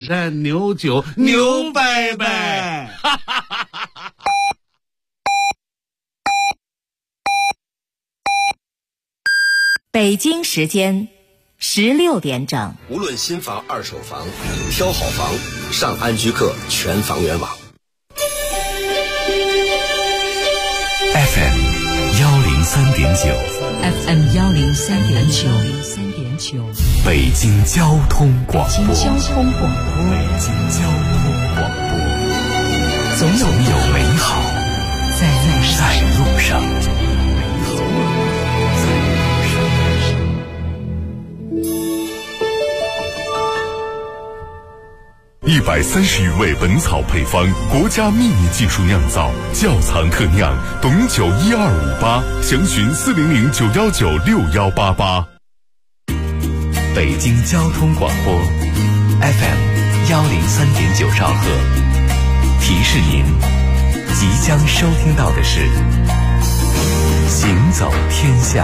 蛋牛酒牛拜拜。 北京时间16点整。 无论新房二手房，挑好房上安居客全房源网。 FM 103.9 FM 103.9 北京交通广播。 北京交通广播，总有美好在路上。130余味本草配方，国家秘密技术酿造，窖藏特酿，董酒1258，详询400-919-6188。北京交通广播 FM 103.9兆赫，提示您即将收听到的是行走天下。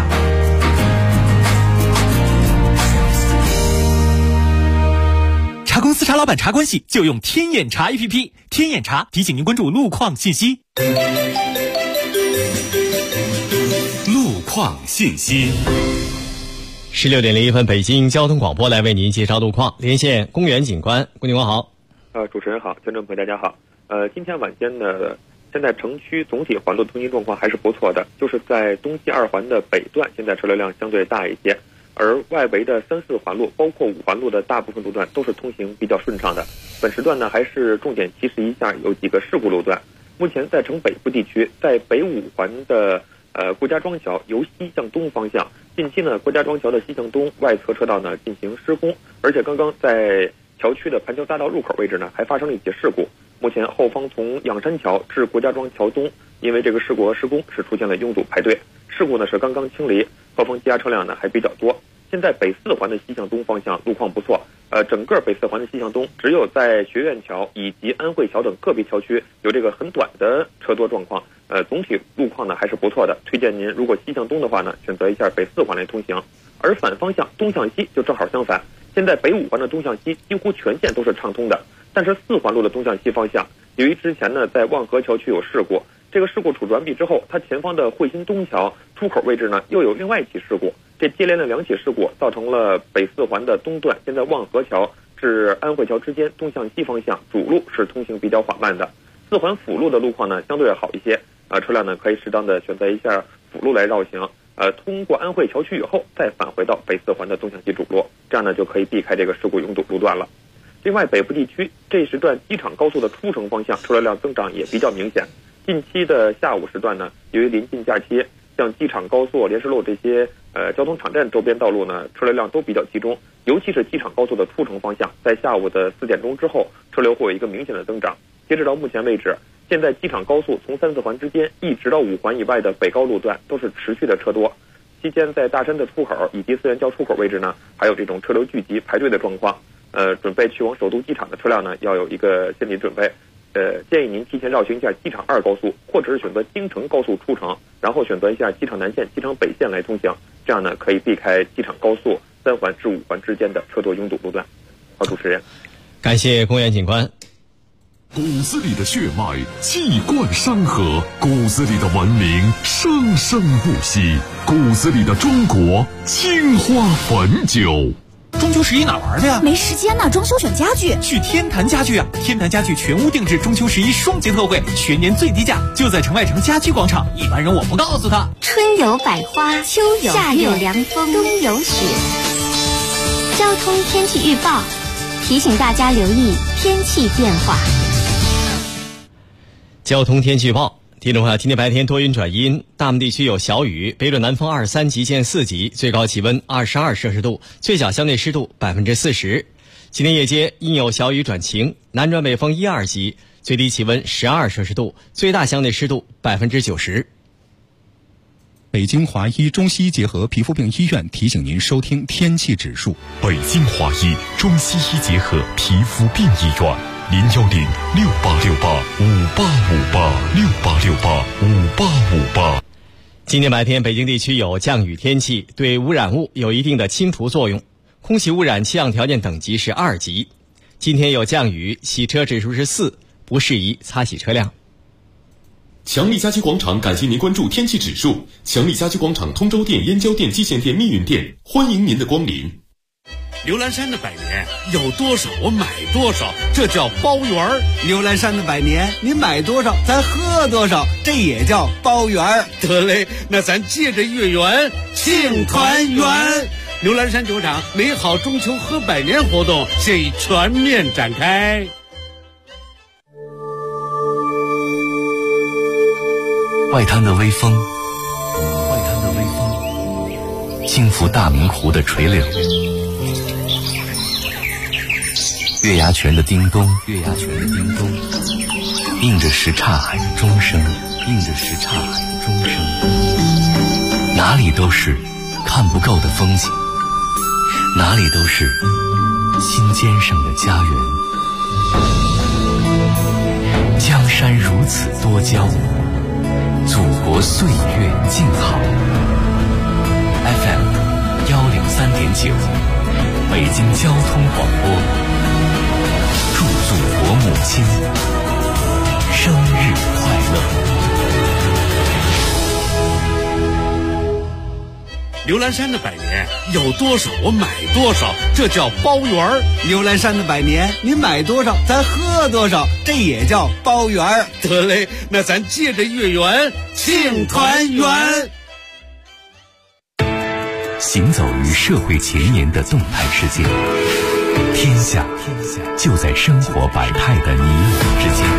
茶公司茶老板茶关系就用天眼查 APP， 天眼查提醒您关注路况信息。 路况信息。 16点01分，北京交通广播来为您介绍路况，连线公园警官。公警官好。 主持人好，听众朋友大家好。今天晚间呢，现在城区总体环路通行状况还是不错的，就是在东西2环的北段，现在车流量相对大一些。而外围的3、4环路，包括5环路的大部分路段都是通行比较顺畅的。本时段呢，还是重点提示一下有几个事故路段。目前在城北部地区，在北5环的郭家庄桥由西向东方向，近期呢郭家庄桥的西向东外侧车道呢进行施工，而且刚刚在桥区的盘桥大道入口位置呢还发生了一起事故。目前后方从仰山桥至郭家庄桥东，因为这个事故和施工是出现了拥堵排队。事故呢是刚刚清理，后方积压车辆呢还比较多。现在北4环的西向东方向路况不错，整个北4环的西向东只有在学院桥以及安慧桥等个别桥区有这个很短的车多状况，总体路况呢还是不错的。推荐您如果西向东的话呢，选择一下北4环来通行。而反方向东向西就正好相反，现在北5环的东向西几乎全线都是畅通的，但是4环路的东向西方向，由于之前呢在望河桥区有事故，这个事故处置完毕之后，它前方的汇鑫东桥出口位置呢又有另外一起事故，这接连的2起事故造成了北4环的东段，现在望河桥至安慧桥之间东向西方向主路是通行比较缓慢的。4环辅路的路况呢相对好一些，车辆呢可以适当的选择一下辅路来绕行，通过安慧桥区以后再返回到北4环的东向西主路，这样呢就可以避开这个事故拥堵路段了。另外，北部地区这时段机场高速的出城方向车流量增长也比较明显。近期的下午时段呢，由于临近假期，像机场高速、莲石路这些交通场站周边道路呢，车流量都比较集中，尤其是机场高速的出城方向，在下午的4点钟之后，车流会有一个明显的增长。截止到目前为止，现在机场高速从3、4环之间一直到5环以外的北高路段都是持续的车多。期间在大山的出口以及四元桥出口位置呢，还有这种车流聚集排队的状况。准备去往首都机场的车辆呢，要有一个心理准备。建议您提前绕行一下机场2高速，或者是选择京承高速出城，然后选择一下机场南线、机场北线来通行，这样呢可以避开机场高速3环至5环之间的车多拥堵路段。好，主持人， 感谢公园警官。 骨子里的血脉气贯山河，骨子里的文明生生不息，骨子里的中国青花汾酒。 中秋11哪玩的呀？ 没时间呢，装修选家具。 去天坛家具啊！天坛家具全屋定制中秋11双节特惠，全年最低价，就在城外城家居广场。一般人我不告诉他。 春有百花，秋有夏有凉风，冬有雪。交通天气预报提醒大家留意天气变化。 交通天气预报，听众朋友，今天白天多云转阴，大部分地区有小雨，北转南风23级见4级，最高气温22摄氏度，最小相对湿度40%。今天夜间阴有小雨转晴，南转北风1、2级，最低气温12摄氏度，最大相对湿度90%。 北京华医中西医结合皮肤病医院提醒您收听天气指数。 北京华医中西医结合皮肤病医院，010-6868-5858，6868-5858。 今天白天北京地区有降雨天气，对污染物有一定的清除作用，空气污染气象条件等级是2级。 今天有降雨，洗车指数是4，不适宜擦洗车辆。 强力家居广场感谢您关注天气指数。强力家居广场通州店、燕郊店、蓟县店、密云店，欢迎您的光临。 刘兰山的百年有多少我买多少，这叫包圆儿。 刘兰山的百年，你买多少咱喝多少，这也叫包圆儿。 得嘞，那咱借着月圆庆团圆。刘兰山酒厂美好中秋喝百年活动现已全面展开。 外滩的微风，轻拂大明湖的垂柳，月牙泉的叮咚，映着什刹海的钟声，哪里都是看不够的风景，哪里都是心尖上的家园。江山如此多娇，祖国岁月静好。FM 103.9，北京交通广播，祝祖国母亲生日快乐。 刘兰山的百年有多少我买多少，这叫包圆儿。 刘兰山的百年，你买多少咱喝多少，这也叫包圆儿。 得嘞，那咱借着月圆庆团圆。 行走于社会前沿的动态世界，天下就在生活百态的你我之间。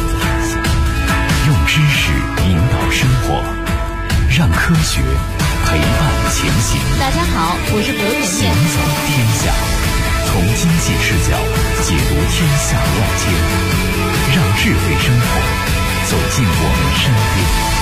用知识引导生活，让科学陪伴前行。 大家好，我是刘甜甜。 行走天下，从经济视角解读天下万千，让智慧生活走进我们身边。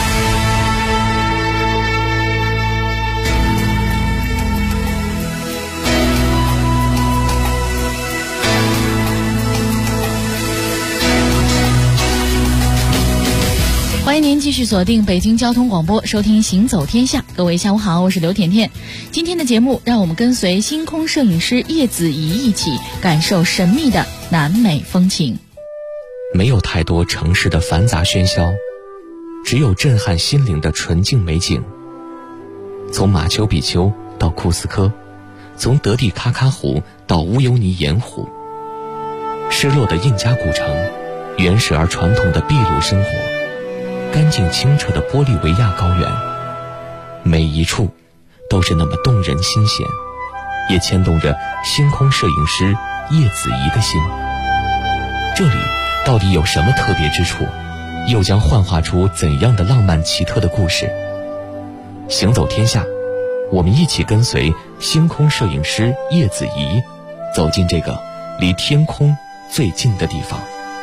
欢迎您继续锁定北京交通广播，收听《行走天下》。各位下午好，我是刘甜甜。今天的节目，让我们跟随星空摄影师叶子怡一起感受神秘的南美风情。 没有太多城市的繁杂喧嚣，只有震撼心灵的纯净美景。从马丘比丘到库斯科，从德蒂卡卡湖到乌尤尼盐湖，失落的印加古城，原始而传统的秘鲁生活，干净清澈的玻利维亚高原，每一处都是那么动人心弦，也牵动着星空摄影师叶子怡的心。这里到底有什么特别之处，又将幻化出怎样的浪漫奇特的故事？行走天下，我们一起跟随星空摄影师叶子怡，走进这个离天空最近的地方。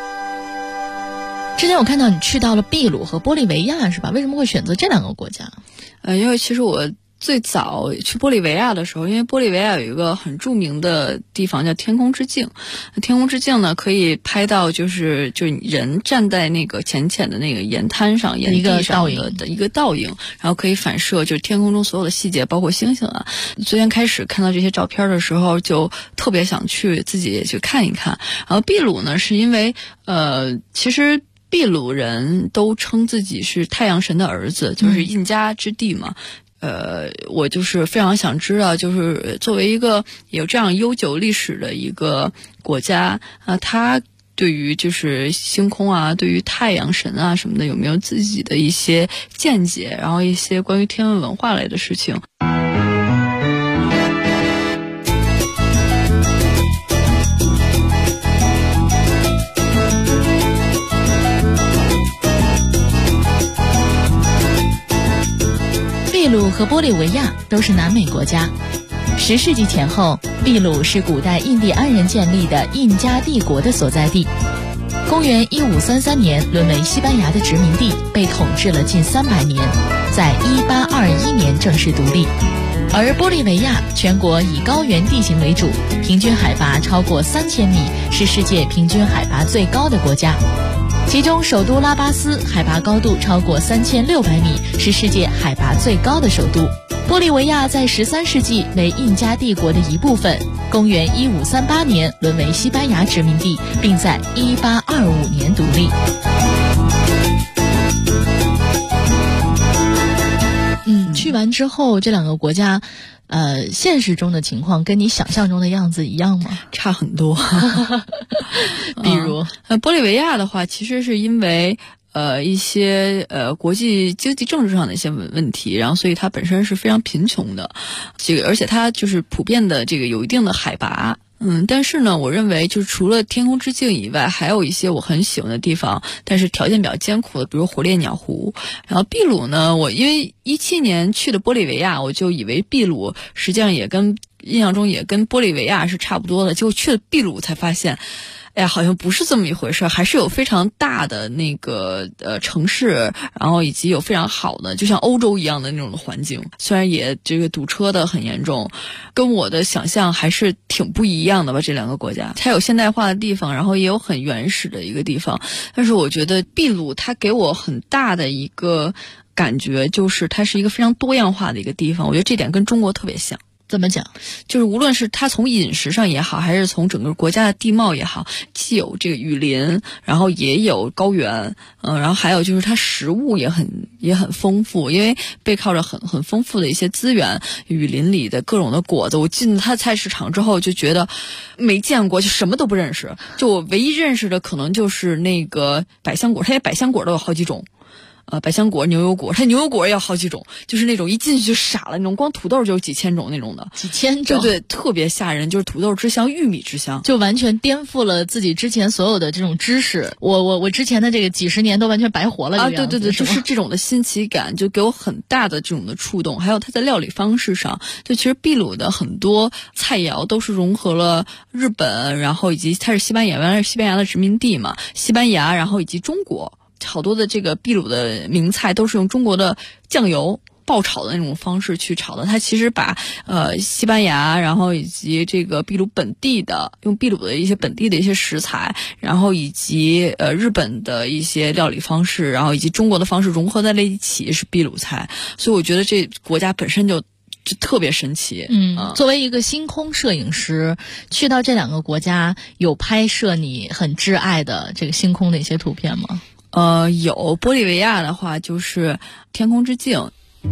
之前我看到你去到了秘鲁和玻利维亚，是吧？为什么会选择这两个国家？ 因为其实我最早去玻利维亚的时候，因为玻利维亚有一个很著名的地方叫天空之镜。天空之镜呢，可以拍到就是人站在那个浅浅的那个岩滩上、岩地上的一个倒影，然后可以反射就是天空中所有的细节，包括星星啊。昨天开始看到这些照片的时候，就特别想去自己也去看一看。然后秘鲁呢，是因为其实秘鲁人都称自己是太阳神的儿子，就是印加之地嘛。我就是非常想知道，就是作为一个有这样悠久历史的一个国家啊，它对于就是星空啊，对于太阳神啊什么的，有没有自己的一些见解，然后一些关于天文文化类的事情。 秘鲁和玻利维亚都是南美国家。10世纪前后，秘鲁是古代印第安人建立的印加帝国的所在地。公元1533年沦为西班牙的殖民地，被统治了近300年，在1821年正式独立。而玻利维亚全国以高原地形为主，平均海拔超过3000米，是世界平均海拔最高的国家。其中首都拉巴斯海拔高度超过3600米，是世界海拔最高的首都。 玻利维亚在13世纪为印加帝国的一部分，公元1538年沦为西班牙殖民地，并在1825年独立。去完之后，这两个国家，现实中的情况跟你想象中的样子一样吗？ 差很多。比如，玻利维亚的话，其实是因为一些国际经济政治上的一些问题，然后所以它本身是非常贫穷的，而且它就是普遍的这个有一定的海拔。但是呢，我认为就是除了天空之镜以外，还有一些我很喜欢的地方，但是条件比较艰苦的，比如火烈鸟湖。然后秘鲁呢，我因为17年去的玻利维亚，我就以为秘鲁实际上印象中也跟玻利维亚是差不多的，结果去了秘鲁才发现，哎呀，好像不是这么一回事，还是有非常大的那个城市，然后以及有非常好的，就像欧洲一样的那种的环境。虽然也这个堵车的很严重，跟我的想象还是挺不一样的吧。这两个国家，它有现代化的地方，然后也有很原始的一个地方。但是我觉得秘鲁它给我很大的一个感觉，就是它是一个非常多样化的一个地方。我觉得这点跟中国特别像。 怎么讲？ 就是无论是它从饮食上也好，还是从整个国家的地貌也好，既有这个雨林，然后也有高原，然后还有就是它食物也很丰富，因为背靠着很丰富的一些资源，雨林里的各种的果子。我进它菜市场之后就觉得没见过，就什么都不认识。就我唯一认识的可能就是那个百香果，它也百香果都有好几种。百香果、牛油果，它牛油果也有好几种，就是那种一进去就傻了那种，光土豆就有几千种那种的， 几千种， 对，特别吓人，就是土豆之乡、玉米之乡， 就完全颠覆了自己之前所有的这种知识。我之前的这个几十年都完全白活了。 对，就是这种的新奇感，就给我很大的这种的触动。还有它在料理方式上，就其实秘鲁的很多菜肴都是融合了日本，然后以及它是西班牙，原来是西班牙的殖民地嘛，西班牙，然后以及中国。好多的这个秘鲁的名菜都是用中国的酱油爆炒的那种方式去炒的，它其实把西班牙，然后以及这个秘鲁本地的用秘鲁的一些本地的一些食材，然后以及日本的一些料理方式，然后以及中国的方式融合在了一起，是秘鲁菜。所以我觉得这国家本身就特别神奇。 作为一个星空摄影师，去到这两个国家，有拍摄你很挚爱的这个星空的一些图片吗？ 有。玻利维亚的话就是天空之镜。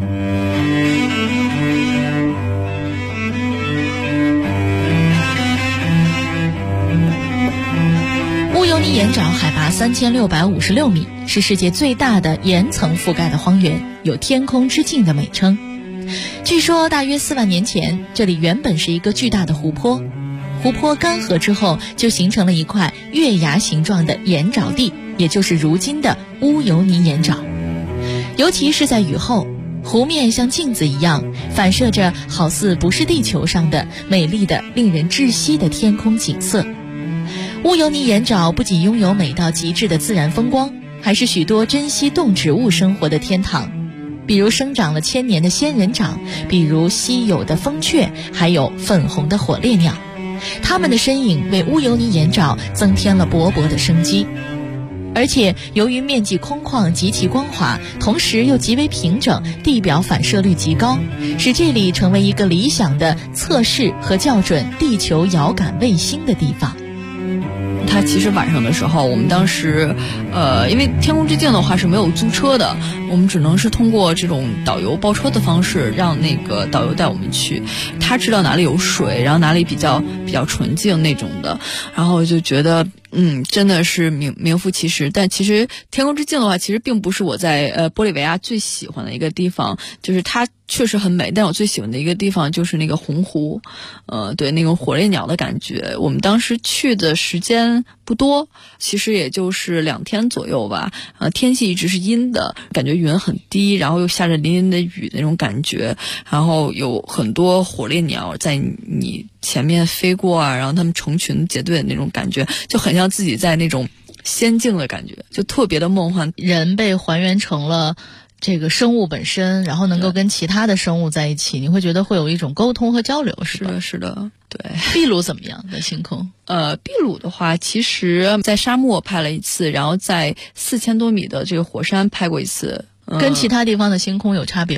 乌尤尼盐沼海拔3656米，是世界最大的岩层覆盖的荒原，有天空之镜的美称。据说大约4万年前，这里原本是一个巨大的湖泊，湖泊干涸之后就形成了一块月牙形状的盐沼地，也就是如今的乌尤尼盐沼。尤其是在雨后，湖面像镜子一样反射着好似不是地球上的美丽的令人窒息的天空景色。乌尤尼盐沼不仅拥有美到极致的自然风光，还是许多珍稀动植物生活的天堂，比如生长了1000年的仙人掌，比如稀有的风雀，还有粉红的火烈鸟。它们的身影为乌尤尼盐沼增添了勃勃的生机。而且由于面积空旷极其光滑，同时又极为平整，地表反射率极高，使这里成为一个理想的测试和校准地球遥感卫星的地方。 它其实晚上的时候，我们当时因为天空之镜的话是没有租车的，我们只能是通过这种导游包车的方式让那个导游带我们去，他知道哪里有水，然后哪里比较纯净那种的，然后就觉得真的是名副其实。但其实天空之镜的话，其实并不是我在玻利维亚最喜欢的一个地方，就是它确实很美，但我最喜欢的一个地方就是那个红湖，对，那种火烈鸟的感觉。我们当时去的时间不多，其实也就是2天左右吧，天气一直是阴的，感觉云很低，然后又下着淋淋的雨那种感觉，然后有很多火烈鸟在你前面飞过啊，然后它们成群结队的那种感觉，就很像自己在那种仙境的感觉，就特别的梦幻。 人被还原成了这个生物本身，然后能够跟其他的生物在一起，你会觉得会有一种沟通和交流，是吧？ 是的，对。 秘鲁怎么样的星空？ 秘鲁的话，其实在沙漠拍了一次，然后在4000多米的这个火山拍过一次。 跟其他地方的星空有差别吗？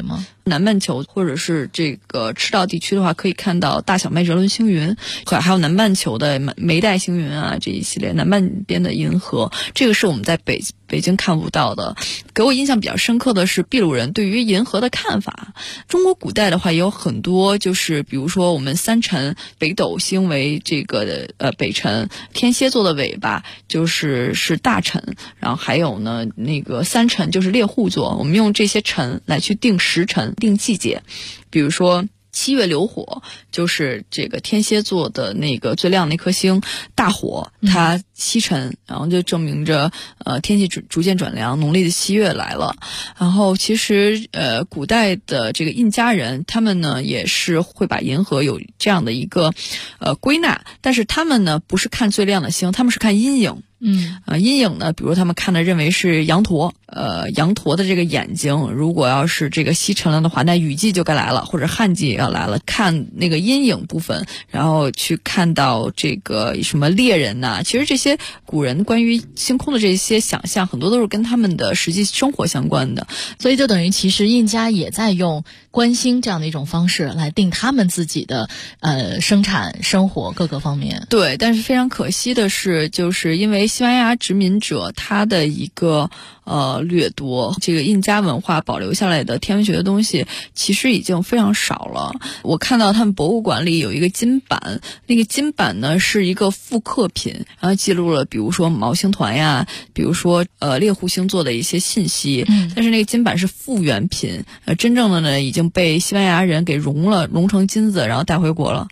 南半球或者是这个赤道地区的话，可以看到大小麦哲伦星云，还有南半球的梅带星云啊，这一系列南半边的银河，这个是我们在北京看不到的。给我印象比较深刻的是秘鲁人对于银河的看法。中国古代的话也有很多，就是比如说我们三辰，北斗星为这个北辰，天蝎座的尾巴是大辰，然后还有呢那个三辰就是猎户座，我们用这些辰来去定时辰、定季节。比如说7月流火，就是这个天蝎座的那个最亮的那颗星大火，它西沉，然后就证明着天气逐渐转凉，农历的7月来了。然后其实古代的这个印加人，他们呢也是会把银河有这样的一个归纳，但是他们呢不是看最亮的星，他们是看阴影。阴影呢，比如他们看的认为是羊驼，羊驼的这个眼睛，如果要是这个西沉了的话，那雨季就该来了，或者旱季也要来了。看那个阴影部分，然后去看到这个什么猎人呐，其实这些古人关于星空的这些想象，很多都是跟他们的实际生活相关的。 所以就等于其实印加也在用观星这样的一种方式来定他们自己的生产生活各个方面。 对，但是非常可惜的是，就是因为西班牙殖民者他的一个掠夺，这个印加文化保留下来的天文学的东西其实已经非常少了。我看到他们博物馆里有一个金板，那个金板呢是一个复刻品，然后记录了比如说昴星团呀，比如说猎户星座的一些信息，但是那个金板是复原品，真正的呢已经被西班牙人给熔成金子，然后带回国了。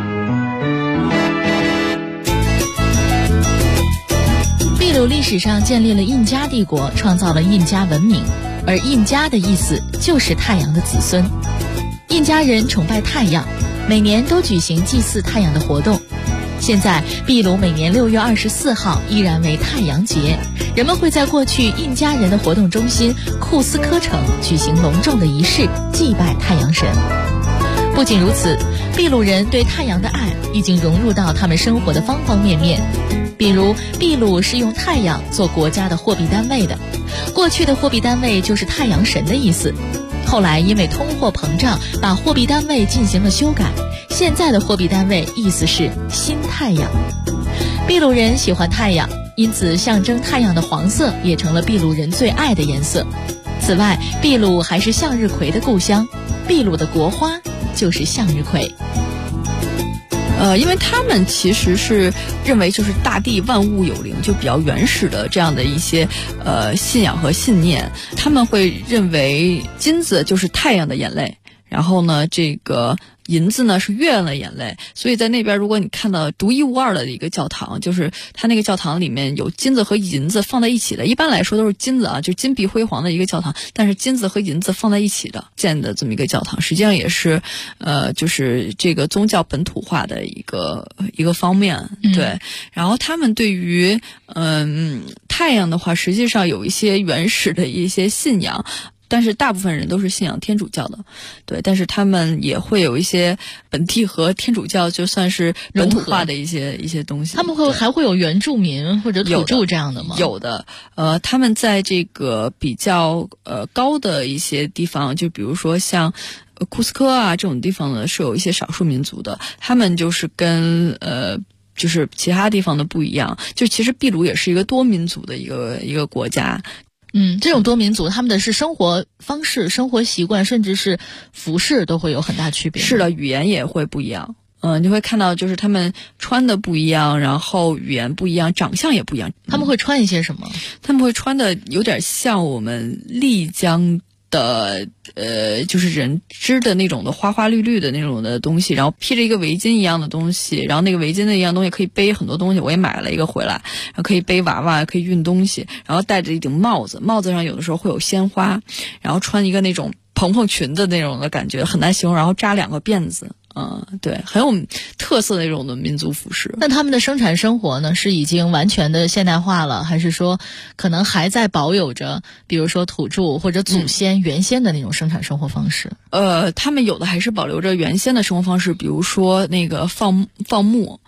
秘鲁历史上建立了印加帝国，创造了印加文明，而印加的意思就是太阳的子孙。印加人崇拜太阳，每年都举行祭祀太阳的活动。现在秘鲁每年6月24号依然为太阳节，人们会在过去印加人的活动中心库斯科城举行隆重的仪式，祭拜太阳神。不仅如此，秘鲁人对太阳的爱已经融入到他们生活的方方面面。比如秘鲁是用太阳做国家的货币单位的，过去的货币单位就是太阳神的意思，后来因为通货膨胀把货币单位进行了修改，现在的货币单位意思是新太阳。秘鲁人喜欢太阳，因此象征太阳的黄色也成了秘鲁人最爱的颜色。此外，秘鲁还是向日葵的故乡，秘鲁的国花就是向日葵。 因为他们其实是认为就是大地万物有灵，就比较原始的这样的一些信仰和信念。他们会认为金子就是太阳的眼泪，然后呢这个银子呢是月亮的眼泪，所以在那边如果你看到独一无二的一个教堂，就是它那个教堂里面有金子和银子放在一起的，一般来说都是金子啊，就金碧辉煌的一个教堂，但是金子和银子放在一起的建的这么一个教堂，实际上也是就是这个宗教本土化的一个方面。对，然后他们对于太阳的话，实际上有一些原始的一些信仰，但是大部分人都是信仰天主教的，对，但是他们也会有一些本地和天主教就算是本土化的一些东西。 他们还会有原住民或者土著这样的吗？ 有的，他们在这个比较高的一些地方，就比如说像库斯科啊这种地方呢，是有一些少数民族的，他们就是跟就是其他地方的不一样，就其实秘鲁也是一个多民族的一个国家。 这种多民族他们的是生活方式、生活习惯，甚至是服饰都会有很大区别。 是的，语言也会不一样。你会看到就是他们穿的不一样，然后语言不一样，长相也不一样。 他们会穿一些什么？ 他们会穿的有点像我们丽江的就是人织的那种的花花绿绿的那种的东西，然后披着一个围巾一样的东西，然后那个围巾的一样东西可以背很多东西，我也买了一个回来，然后可以背娃娃，可以运东西，然后戴着一顶帽子，帽子上有的时候会有鲜花，然后穿一个那种蓬蓬裙的那种的感觉，很难形容，然后扎2个辫子。对，很有特色的那种的民族服饰。 那他们的生产生活呢，是已经完全的现代化了，还是说可能还在保有着比如说土著或者祖先原先的那种生产生活方式？ 他们有的还是保留着原先的生活方式，比如说那个放牧，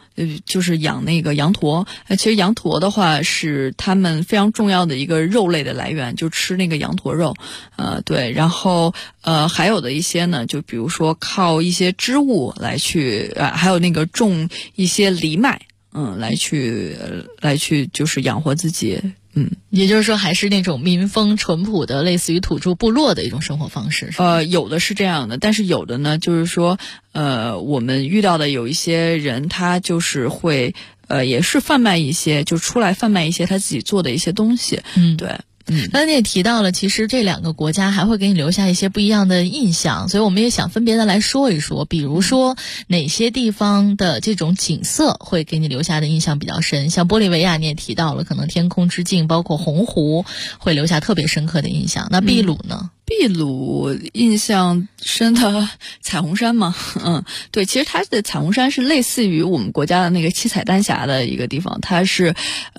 就是养那个羊驼。其实羊驼的话是他们非常重要的一个肉类的来源，就吃那个羊驼肉。对，然后还有的一些呢，就比如说靠一些织物来去还有那个种一些藜麦，来去就是养活自己。 也就是说还是那种民风淳朴的，类似于土著部落的一种生活方式。 有的是这样的，但是有的呢，就是说我们遇到的有一些人，他就是会也是贩卖一些，就出来贩卖一些他自己做的一些东西。对。 刚才你也提到了，其实这两个国家还会给你留下一些不一样的印象，所以我们也想分别的来说一说，比如说哪些地方的这种景色会给你留下的印象比较深。像玻利维亚你也提到了，可能天空之镜包括红湖会留下特别深刻的印象。那秘鲁呢？ 秘鲁印象深的彩虹山嘛，对，其实它的彩虹山是类似于我们国家的那个七彩丹霞的一个地方，它是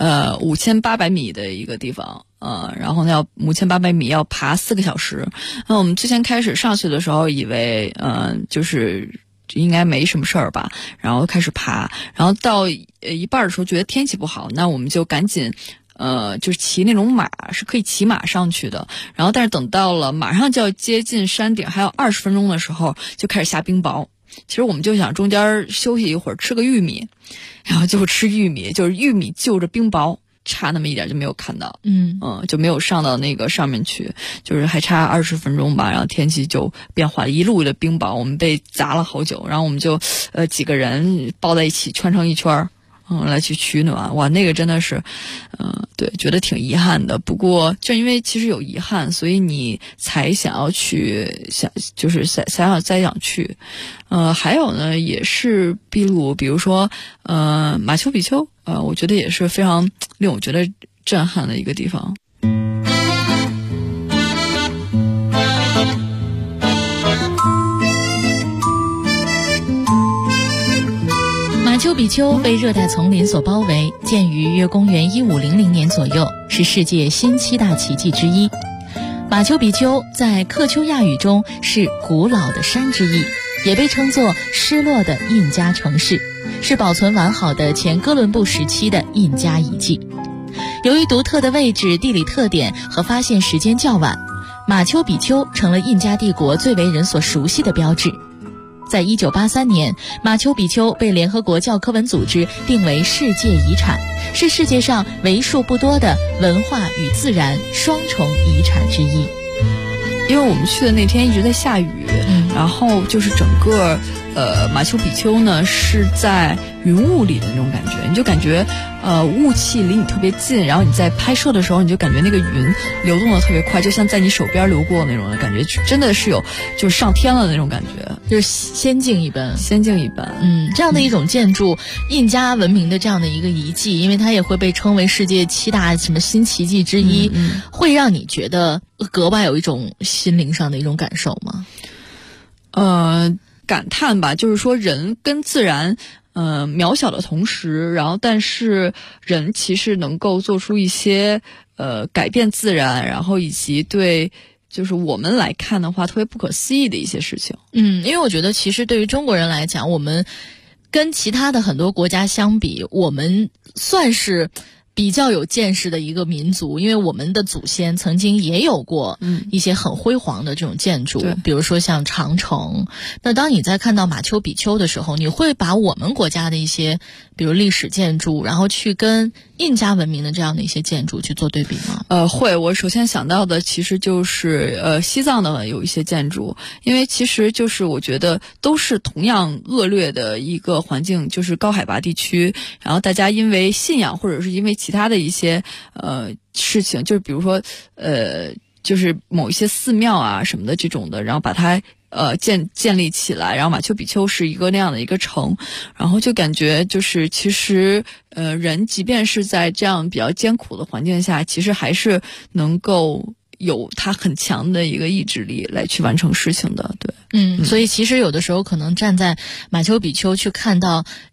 5800米的一个地方。然后呢，要5800米要爬4个小时。那我们之前开始上去的时候，以为就是应该没什么事儿吧，然后开始爬，然后到一半的时候觉得天气不好，那我们就赶紧就是骑那种马，是可以骑马上去的。然后但是等到了马上就要接近山顶，还有20分钟的时候，就开始下冰雹。其实我们就想中间休息一会儿，吃个玉米，然后就吃玉米，就是玉米就着冰雹。差那么一点就没有看到，就没有上到那个上面去，就是还差20分钟吧，然后天气就变化，一路的冰雹，我们被砸了好久，然后我们就几个人抱在一起圈成一圈，来去取暖。哇，那个真的是对，觉得挺遗憾的。不过就因为其实有遗憾，所以你才想要去就是再想去。还有呢，也是秘鲁，比如说马丘比丘，我觉得也是非常令我觉得震撼的一个地方。 马丘比丘被热带丛林所包围，建于约公元1500年左右，是世界新7大奇迹之一。马丘比丘在克丘亚语中是古老的山之意，也被称作失落的印加城市，是保存完好的前哥伦布时期的印加遗迹。由于独特的位置、地理特点和发现时间较晚，马丘比丘成了印加帝国最为人所熟悉的标志。在1983年，马丘比丘被联合国教科文组织定为世界遗产，是世界上为数不多的文化与自然双重遗产之一。 因为我们去的那天一直在下雨，然后就是整个马丘比丘呢是在云雾里的那种感觉，你就感觉雾气离你特别近，然后你在拍摄的时候你就感觉那个云流动的特别快，就像在你手边流过那种的感觉，真的是有就是上天了那种感觉， 就是仙境一般。 这样的一种建筑，印加文明的这样的一个遗迹，因为它也会被称为世界7大什么新奇迹之一，会让你觉得格外有一种心灵上的一种感受吗？ 感叹吧，就是说人跟自然渺小的同时，然后但是人其实能够做出一些改变自然，然后以及对就是我们来看的话特别不可思议的一些事情。 因为我觉得其实对于中国人来讲，我们跟其他的很多国家相比，我们算是比较有见识的一个民族，因为我们的祖先曾经也有过一些很辉煌的这种建筑，比如说像长城。那当你在看到马丘比丘的时候，你会把我们国家的一些比如历史建筑，然后去跟印加文明的这样的一些建筑去做对比吗？ 会。我首先想到的其实就是西藏的有一些建筑，因为其实就是我觉得都是同样恶劣的一个环境，就是高海拔地区，然后大家因为信仰或者是因为其他的一些事情，就是比如说就是某一些寺庙啊什么的这种的，然后把它建立起来，然后马丘比丘是一个那样的一个城，然后就感觉就是其实人即便是在这样比较艰苦的环境下，其实还是能够有他很强的一个意志力来去完成事情的。对， 所以其实有的时候可能站在马丘比丘去看到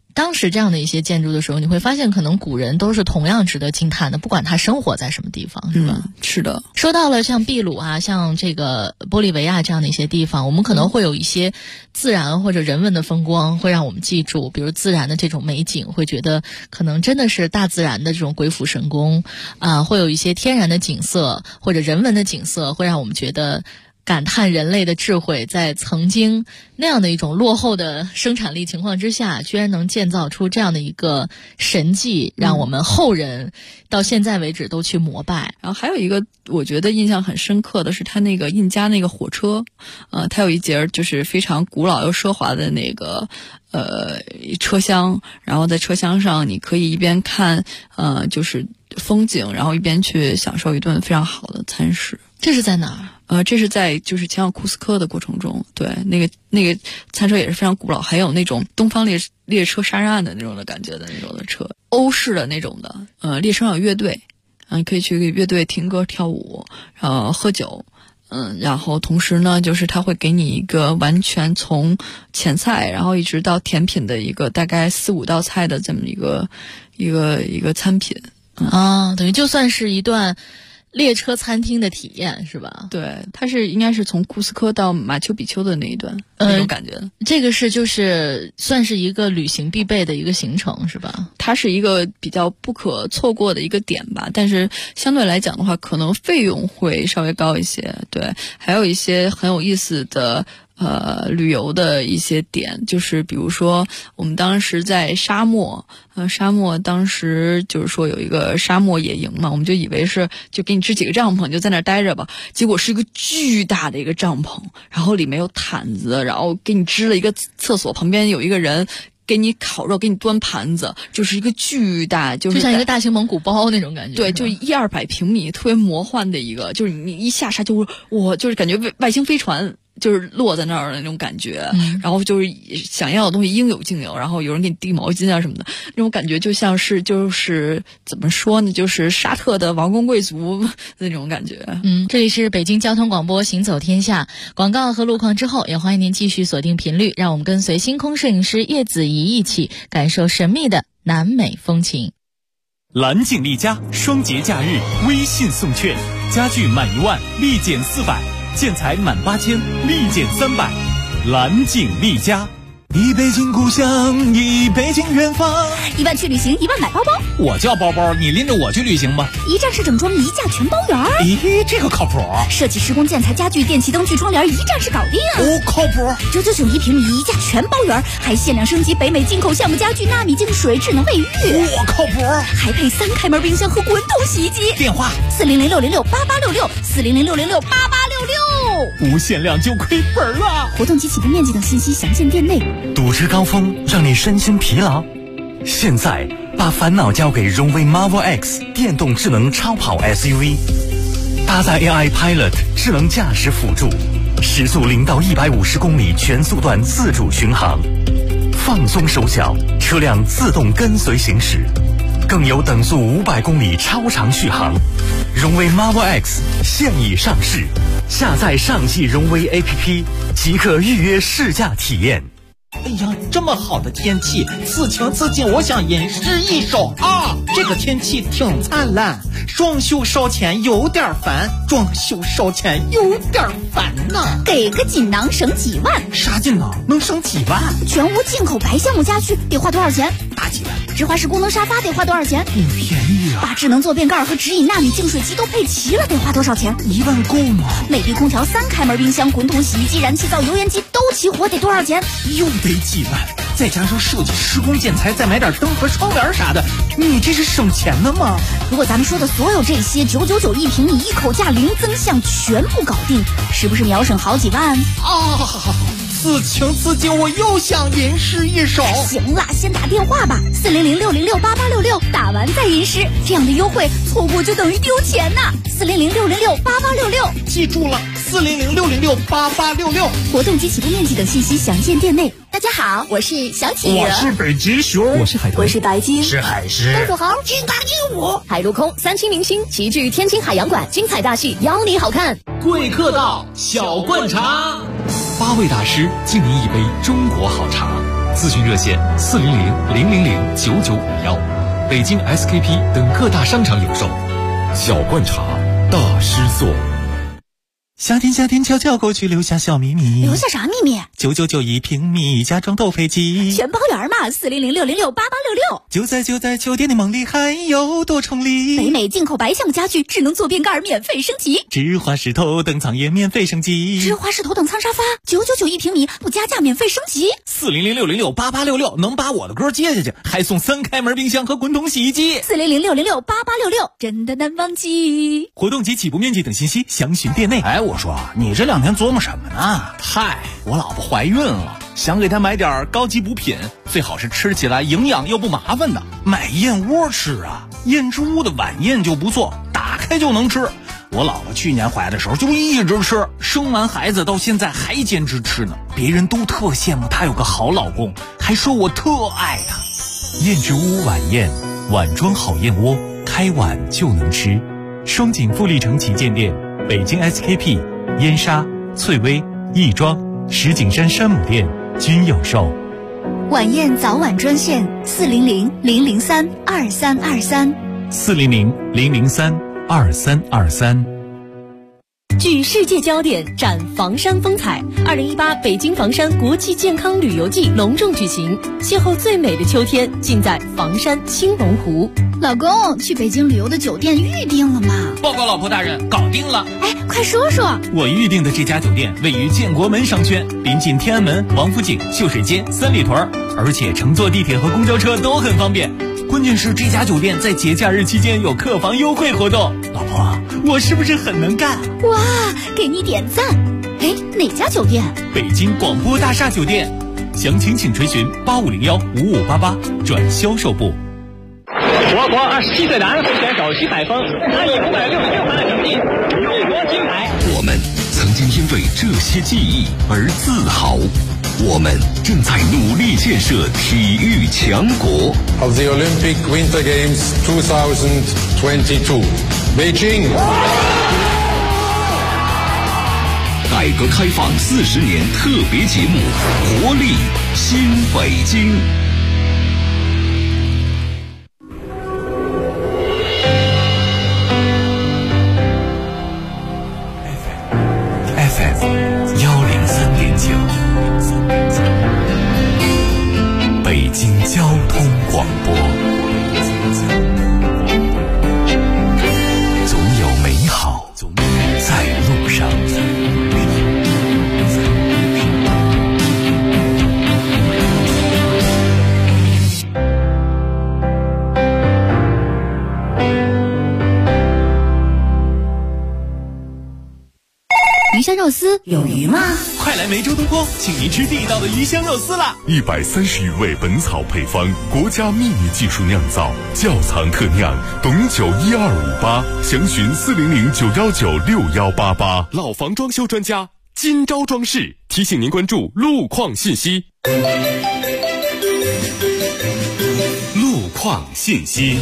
当时这样的一些建筑的时候，你会发现可能古人都是同样值得惊叹的，不管他生活在什么地方，是吧？ 是的。 说到了像秘鲁啊，像这个玻利维亚这样的一些地方，我们可能会有一些自然或者人文的风光会让我们记住，比如自然的这种美景，会觉得可能真的是大自然的这种鬼斧神工啊，会有一些天然的景色或者人文的景色，会让我们觉得感叹人类的智慧在曾经那样的一种落后的生产力情况之下，居然能建造出这样的一个神迹，让我们后人到现在为止都去膜拜。 然后还有一个我觉得印象很深刻的是它那个印加那个火车，它有一节就是非常古老又奢华的那个车厢，然后在车厢上你可以一边看就是风景，然后一边去享受一顿非常好的餐食。 这是在哪儿？ 这是在就是前往库斯科的过程中，对，那个餐车也是非常古老，还有那种东方列车杀人案的那种的感觉的那种的车，欧式的那种的，列车上有乐队，可以去乐队听歌跳舞，喝酒，然后同时呢，就是他会给你一个完全从前菜，然后一直到甜品的一个大概4-5道菜的这么一个餐品， 等于就算是一段列车餐厅的体验是吧？ 对，它应该是从库斯科到马丘比丘的那一段，那种感觉。 这个是就是算是一个旅行必备的一个行程是吧？ 它是一个比较不可错过的一个点吧，但是相对来讲的话，可能费用会稍微高一些。对，还有一些很有意思的旅游的一些点，就是比如说我们当时在沙漠当时就是说有一个沙漠野营嘛，我们就以为是就给你支几个帐篷，你就在那儿待着吧，结果是一个巨大的一个帐篷，然后里面有毯子，然后给你支了一个厕所，旁边有一个人给你烤肉，给你端盘子，就是一个巨大，就像一个大型蒙古包那种感觉。 对，就100-200平米，特别魔幻的一个，就是你一下沙就是感觉外星飞船就是落在那儿的那种感觉，然后就是想要的东西应有尽有，然后有人给你递毛巾啊什么的，那种感觉就像是就是怎么说呢，就是沙特的王公贵族那种感觉。 这里是北京交通广播行走天下，广告和路况之后，也欢迎您继续锁定频率，让我们跟随星空摄影师叶子怡一起感受神秘的南美风情。 蓝景丽家双节假日微信送券，家具满1万立减400，建材满8000立减300。蓝景丽家。一北京故乡，一北京远方。 1万去旅行，1万买包包。 我叫包包，你拎着我去旅行吧。 一站式整装，一价全包圆。 咦，这个靠谱。 设计施工建材家具电器灯具窗帘，一站式搞定。 靠谱。 999一平米，一价全包圆，还限量升级北美进口橡木家具纳米净水智能卫浴。 靠谱。 还配3开门冰箱和滚筒洗衣机。 电话 400-606-8866，400-606-8866。 无限量就亏本了。 活动及起步面积等信息详见店内。 堵车高峰让你身心疲劳，现在把烦恼交给荣威 Marvel X 电动智能超跑 SUV， 搭载 AI Pilot 智能驾驶辅助，时速0到150公里全速段自主巡航，放松手脚，车辆自动跟随行驶，更有等速500公里超长续航。荣威 Marvel X 现已上市，下载上汽荣威 APP 即可预约试驾体验。 哎呀，这么好的天气，此情此景，我想吟诗一首啊！这个天气挺灿烂，装修烧钱有点烦，装修烧钱有点烦呐。 给个锦囊省几万。 啥锦囊能省几万？ 全屋进口白橡木家具得花多少钱？ 大几万。 直滑式功能沙发得花多少钱？ 便宜啊。 把智能坐便盖和直饮纳米净水机都配齐了得花多少钱 ？1万够吗？ 美的空调3开门冰箱滚筒洗衣机燃气灶油烟机都齐活得多少钱？ 又得几万，再加上设计施工建材，再买点灯和窗帘啥的，你这是省钱的吗？ 如果咱们说的所有这些999一平米，一口价零增项全部搞定，是不是秒省好几万啊？此情此景，我又想吟诗一首。 行了，先打电话吧，400-606-8866，打完再吟诗，这样的优惠错过就等于丢钱呐。400-606-8866， 记住了，400-606-8866。 活动及起步面积等信息详见店内。大家好，我是小企鹅， 我是北极熊， 我是海豚， 我是白鲸， 是海狮， 公主猴，金刚鹦鹉，海陆空3期明星齐聚天津海洋馆，精彩大戏邀你好看。 贵客到，小灌茶，8位大师敬您一杯中国好茶。 咨询热线400-000-9951，北京 SKP 等各大商场有售。 小罐茶，大师做。 夏天悄悄过去，留下小秘密。 留下啥秘密 ？999一平米，家装都飞机， 全包圆嘛！400-606-8866。 就在酒店的梦里，还有多重礼。 北美进口白橡木家具，智能坐便盖免费升级。 芝华士头等舱也免费升级。 芝华士头等舱沙发999一平米，不加价免费升级。 400-606-8866，能把我的歌接下去，还送3开门冰箱和滚筒洗衣机。 400-606-8866，真的难忘记。 活动及起步面积等信息详询店内。 我说你这2天琢磨什么呢？嗨，我老婆怀孕了，想给她买点高级补品，最好是吃起来营养又不麻烦的。买燕窝吃啊，燕之屋的晚宴就不错，打开就能吃。我老婆去年怀的时候就一直吃，生完孩子到现在还坚持吃呢。别人都特羡慕她有个好老公，还说我特爱她。 燕之屋晚宴，碗装好燕窝，开碗就能吃。双井富力城旗舰店，北京 SKP、燕莎、翠微、亦庄、石景山山姆店均有售。 晚宴早晚专线400-003-2323。 400-003-2323。 聚世界焦点，展房山风采。2018北京房山国际健康旅游季隆重举行，邂逅最美的秋天，尽在房山青龙湖。 老公，去北京旅游的酒店预定了吗？ 报告老婆大人，搞定了。 哎，快说说。 我预定的这家酒店位于建国门商圈，临近天安门、王府井、秀水街、三里屯，而且乘坐地铁和公交车都很方便。关键是这家酒店在节假日期间有客房优惠活动。老婆，我是不是很能干？ 哇，给你点赞。哎，哪家酒店？ 北京广播大厦酒店。详情请垂询8501-5588转销售部。 我国27岁男子选手徐海峰，他以566分的成绩荣夺金牌。 我们曾经因为这些记忆而自豪。我们正在努力建设体育强国。 Of the Olympic Winter Games 2022, Beijing. 改革开放40年特别节目，活力新北京。 FM 103.9，北京交通广播。总有美好在路上。 鱼香肉丝有鱼吗？ 快来梅州东坡，请您吃地道的鱼香肉丝啦 ！130余味本草配方，国家秘密技术酿造，窖藏特酿，董酒12588，详询400-919-6188。老房装修专家金招装饰提醒您关注路况信息。路况信息。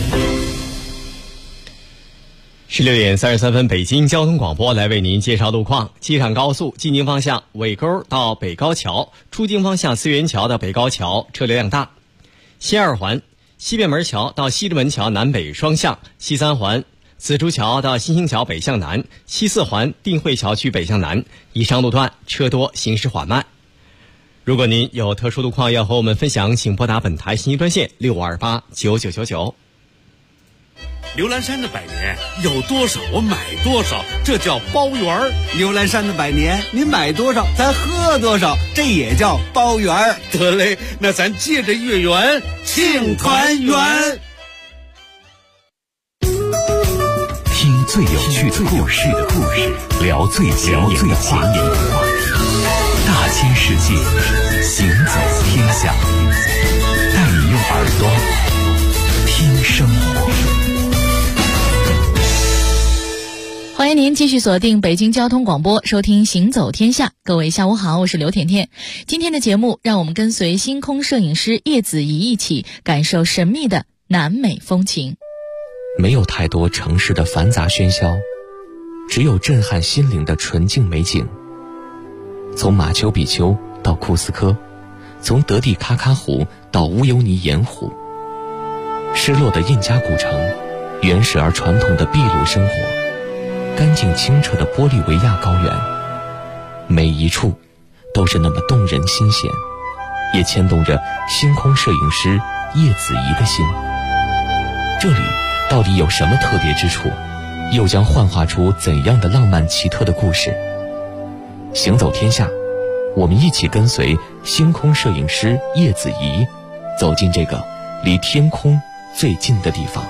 16:33，北京交通广播来为您介绍路况。机场高速进京方向尾沟到北高桥，出京方向思源桥到北高桥车流量大。西二环西便门桥到西直门桥南北双向，西三环紫竹桥到新兴桥北向南，西四环定慧桥区北向南，以上路段车多，行驶缓慢。如果您有特殊路况要和我们分享，请拨打本台信息专线65289999。 刘兰山的百年有多少我买多少，这叫包圆儿。 刘兰山的百年，你买多少咱喝多少，这也叫包圆儿。 得嘞，那咱借着月圆庆团圆。 听最有趣的故事，聊最前沿的话题，大千世界，行走天下，带你用耳朵听生活。 欢迎您继续锁定北京交通广播，收听《行走天下》。各位下午好，我是刘甜甜。今天的节目，让我们跟随星空摄影师叶子怡一起感受神秘的南美风情。 没有太多城市的繁杂喧嚣，只有震撼心灵的纯净美景。从马丘比丘到库斯科， 从德蒂卡卡湖到乌尤尼盐湖。失落的印加古城，原始而传统的秘鲁生活，干净清澈的玻利维亚高原，每一处都是那么动人心弦，也牵动着星空摄影师叶子怡的心。这里到底有什么特别之处，又将幻化出怎样的浪漫奇特的故事？行走天下，我们一起跟随星空摄影师叶子怡，走进这个离天空最近的地方。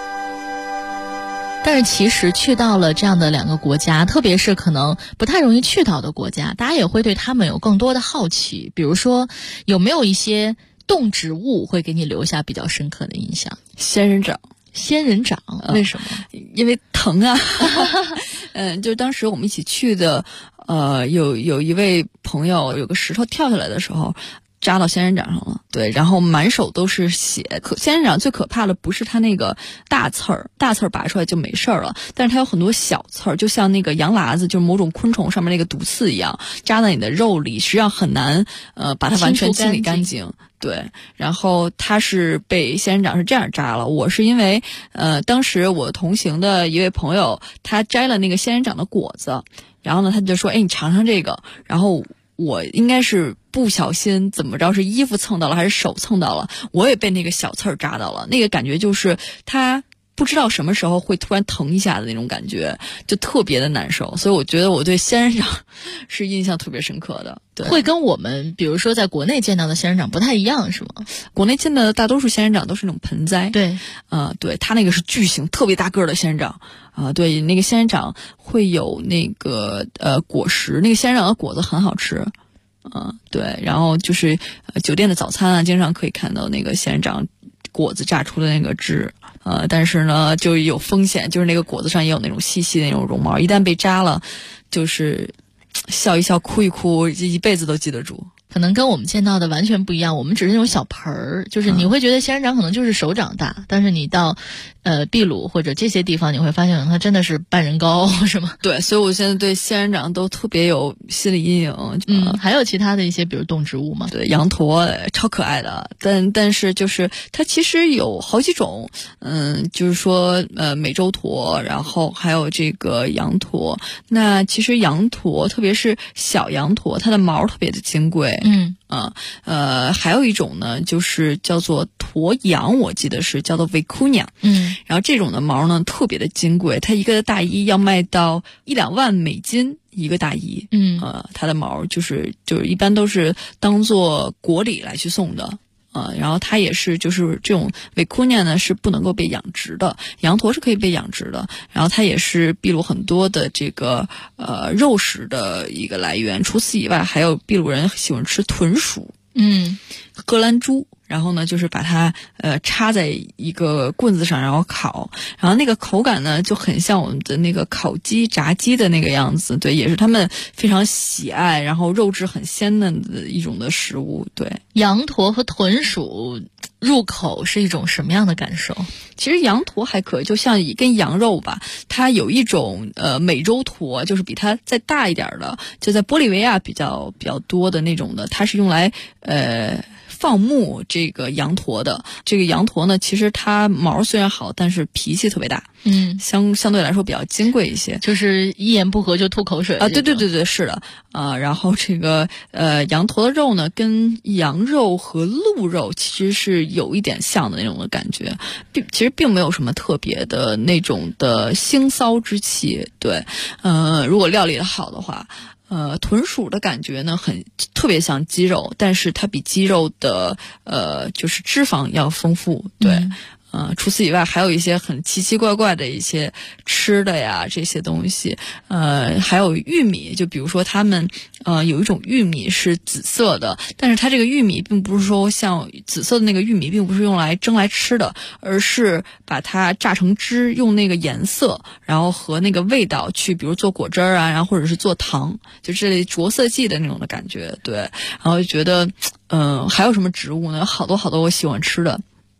但是其实去到了这样的两个国家，特别是可能不太容易去到的国家，大家也会对他们有更多的好奇。比如说，有没有一些动植物会给你留下比较深刻的印象？ 仙人掌。 仙人掌，为什么？ 因为疼啊。就当时我们一起去的，有一位朋友有个石头跳下来的时候，扎到仙人掌上了，对，然后满手都是血。仙人掌最可怕的不是它那个大刺儿拔出来就没事儿了，但是它有很多小刺儿，就像那个羊喇子，就是某种昆虫上面那个毒刺一样，扎在你的肉里，实际上很难把它完全清理干净。对，然后他是被仙人掌是这样扎了，我是因为当时我同行的一位朋友他摘了那个仙人掌的果子，然后呢他就说，你尝尝这个，然后我应该是不小心怎么着，是衣服蹭到了还是手蹭到了，我也被那个小刺儿扎到了，那个感觉就是它不知道什么时候会突然疼一下的那种感觉，就特别的难受。所以我觉得我对仙人掌是印象特别深刻的。对， 会跟我们比如说在国内见到的仙人掌不太一样是吗？ 国内见到的大多数仙人掌都是那种盆栽。 对， 对，它那个是巨型特别大个的仙人掌。对，那个仙人掌会有那个果实，那个仙人掌的果子很好吃。对，然后就是酒店的早餐啊，经常可以看到那个仙人掌果子榨出的那个汁。但是呢就有风险，就是那个果子上也有那种细细的那种绒毛，一旦被扎了，就是笑一笑哭一哭，一辈子都记得住。 可能跟我们见到的完全不一样，我们只是那种小盆儿，就是你会觉得仙人掌可能就是手掌大，但是你到秘鲁或者这些地方，你会发现它真的是半人高，是吗？ 对，所以我现在对仙人掌都特别有心理阴影。 还有其他的一些比如动植物吗？ 对，羊驼超可爱的，但是就是它其实有好几种，就是说美洲驼，然后还有这个羊驼。那其实羊驼，特别是小羊驼，它的毛特别的金贵。还有一种呢，就是叫做驼羊，我记得是叫做 vicuña。然后这种的毛呢特别的金贵，它一个大衣要卖到1-2万美金一个大衣。它的毛就是一般都是当做国礼来去送的。然后它也是就是这种vicuña呢是不能够被养殖的，羊驼是可以被养殖的，然后它也是秘鲁很多的这个肉食的一个来源。除此以外，还有秘鲁人喜欢吃豚鼠，荷兰猪，然后呢就是把它插在一个棍子上然后烤，然后那个口感呢就很像我们的那个烤鸡炸鸡的那个样子。对，也是他们非常喜爱，然后肉质很鲜嫩的一种的食物。对， 羊驼和豚鼠入口是一种什么样的感受？ 其实羊驼还可以，就像跟羊肉吧，它有一种美洲驼，就是比它再大一点的，就在玻利维亚比较多的那种的，它是用来放牧这个羊驼的。这个羊驼呢，其实它毛虽然好，但是脾气特别大。相对来说比较金贵一些， 就是一言不合就吐口水啊。对，是的。然后这个羊驼的肉呢，跟羊肉和鹿肉其实是有一点像的那种的感觉，其实并没有什么特别的那种的腥臊之气。对，如果料理的好的话。豚鼠的感觉呢，特别像鸡肉，但是它比鸡肉的就是脂肪要丰富。对，除此以外，还有一些很奇奇怪怪的一些吃的呀，这些东西。还有玉米，就比如说他们有一种玉米是紫色的，但是它这个玉米并不是说像紫色的那个玉米，并不是用来蒸来吃的，而是把它榨成汁，用那个颜色，然后和那个味道去，比如做果汁啊，然后或者是做糖，就这类着色剂的那种的感觉。对，然后就觉得，还有什么植物呢？好多我喜欢吃的。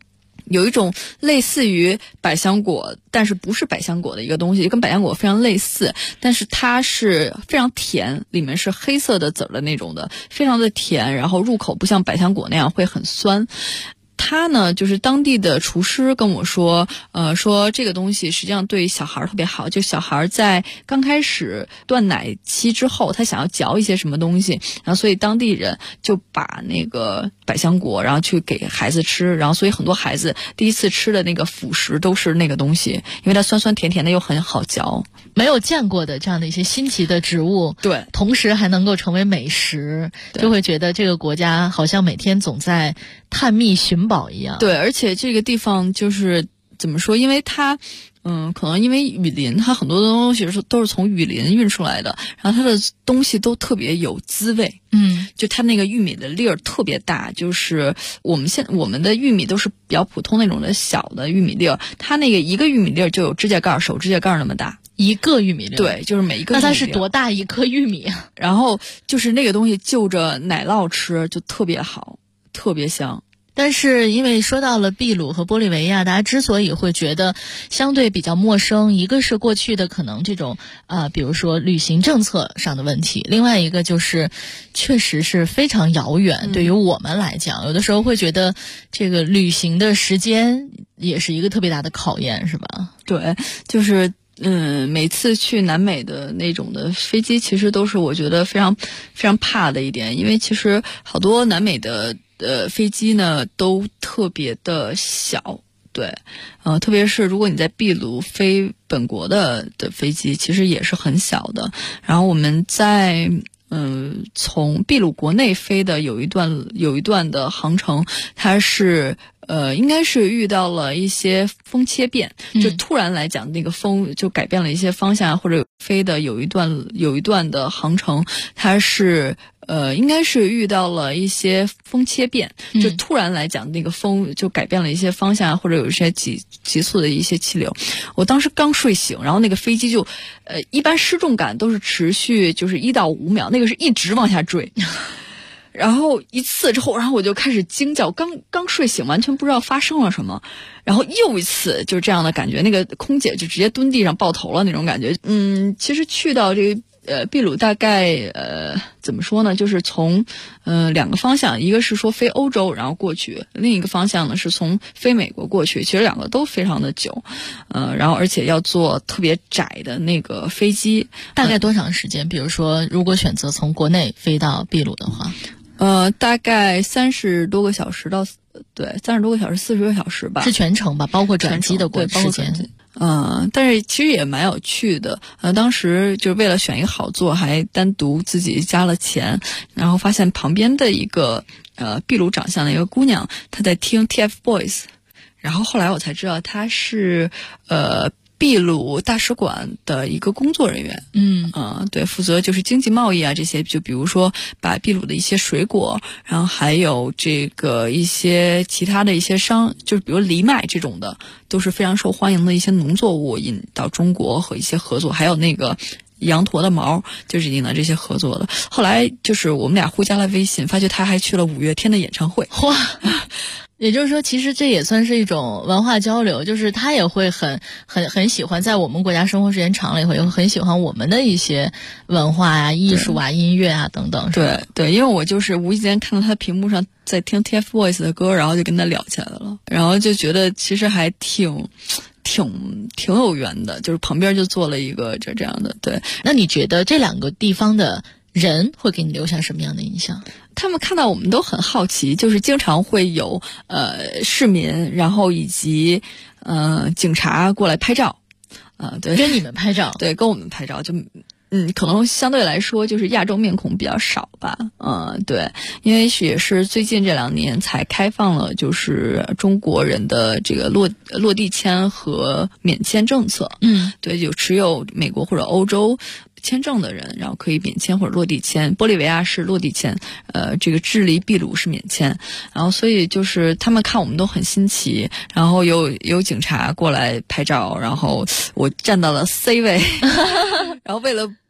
有一种类似于百香果，但是不是百香果的一个东西，跟百香果非常类似，但是它是非常甜，里面是黑色的籽儿的那种的，非常的甜，然后入口不像百香果那样会很酸。他呢，就是当地的厨师跟我说，说这个东西实际上对小孩特别好，就小孩在刚开始断奶期之后，他想要嚼一些什么东西，然后所以当地人就把那个百香果，然后去给孩子吃，然后所以很多孩子第一次吃的那个辅食都是那个东西，因为它酸酸甜甜的又很好嚼。 没有见过的这样的一些新奇的植物， 对， 同时还能够成为美食，就会觉得这个国家好像每天总在探秘寻宝一样。 对，而且这个地方就是怎么说，因为它可能因为雨林，它很多的东西都是从雨林运出来的，然后它的东西都特别有滋味。就它那个玉米的粒儿特别大，就是我们的玉米都是比较普通那种的小的玉米粒儿，它那个一个玉米粒儿就有指甲盖手指甲盖那么大。 一个玉米粒， 对，就是每一个玉米粒。 那它是多大一颗玉米？ 然后就是那个东西就着奶酪吃，就特别好，特别香。 但是因为说到了秘鲁和玻利维亚，大家之所以会觉得相对比较陌生，一个是过去的可能这种比如说旅行政策上的问题，另外一个就是确实是非常遥远，对于我们来讲，有的时候会觉得这个旅行的时间也是一个特别大的考验，是吧？ 对，就是每次去南美的那种的飞机，其实都是我觉得非常非常怕的一点，因为其实好多南美的飞机呢都特别的小，对，特别是如果你在秘鲁飞本国的飞机，其实也是很小的。然后我们在从秘鲁国内飞的有一段的航程，它是应该是遇到了一些风切变，就突然来讲那个风就改变了一些方向，或者飞的有一段的航程，它是应该是遇到了一些风切变，就突然来讲那个风就改变了一些方向，或者有一些急速的一些气流。我当时刚睡醒，然后那个飞机就一般失重感都是持续就是1到5秒，那个是一直往下坠。然后一次之后，然后我就开始惊叫，刚睡醒，完全不知道发生了什么。然后又一次就是这样的感觉，那个空姐就直接蹲地上抱头了那种感觉。其实去到这个秘鲁大概怎么说呢，就是从2个方向，一个是说飞欧洲然后过去，另一个方向呢是从飞美国过去，其实2个都非常的久，然后而且要坐特别窄的那个飞机。 大概多长时间？比如说如果选择从国内飞到秘鲁的话， 大概30多个小时到30多个小时40个小时吧， 是全程吧，包括转机的时间。 但是其实也蛮有趣的。当时就是为了选一个好座，还单独自己加了钱，然后发现旁边的一个秘鲁长相的一个姑娘，她在听 TFBOYS， 然后后来我才知道她是秘鲁大使馆的一个工作人员，对，负责就是经济贸易啊这些，就比如说把秘鲁的一些水果，然后还有这个一些其他的一些就是比如藜麦这种的，都是非常受欢迎的一些农作物引到中国和一些合作，还有那个羊驼的毛，就是引到这些合作的。后来就是我们俩互加了微信，发觉他还去了5月天的演唱会。 哇！也就是说，其实这也算是一种文化交流，就是他也会很喜欢，在我们国家生活时间长了以后，也会很喜欢我们的一些文化啊、艺术啊、音乐啊等等。 对，因为我就是无意间看到他屏幕上在听 TFBOYS 的歌，然后就跟他聊起来了，然后就觉得其实还挺有缘的，就是旁边就坐了一个这样的。对， 那你觉得这2个地方的人会给你留下什么样的印象？ 他们看到我们都很好奇，就是经常会有市民，然后以及警察过来拍照，对， 跟你们拍照， 对，跟我们拍照，就可能相对来说就是亚洲面孔比较少吧，对，因为也是最近这2年才开放了，就是中国人的这个落地签和免签政策，对，就持有美国或者欧洲签证的人，然后可以免签或者落地签。玻利维亚是落地签，这个智利、秘鲁是免签。然后所以就是他们看我们都很新奇，然后有警察过来拍照，然后我站到了 C 位，然后为了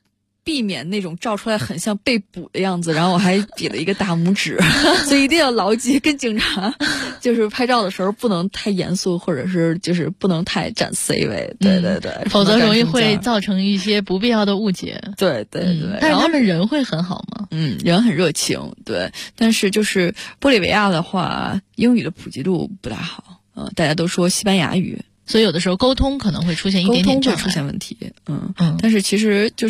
避免那种照出来很像被捕的样子，然后我还比了一个大拇指，所以一定要牢记，跟警察就是拍照的时候不能太严肃，或者是就是不能太占 C 位，对对对， 否则容易会造成一些不必要的误解。 对对对， 但是他们人会很好吗？ 人很热情，对，但是就是玻利维亚的话，英语的普及度不大好，大家都说西班牙语。 所以有的时候沟通可能会出现一点点障碍， 沟通会出现问题，但是其实就是，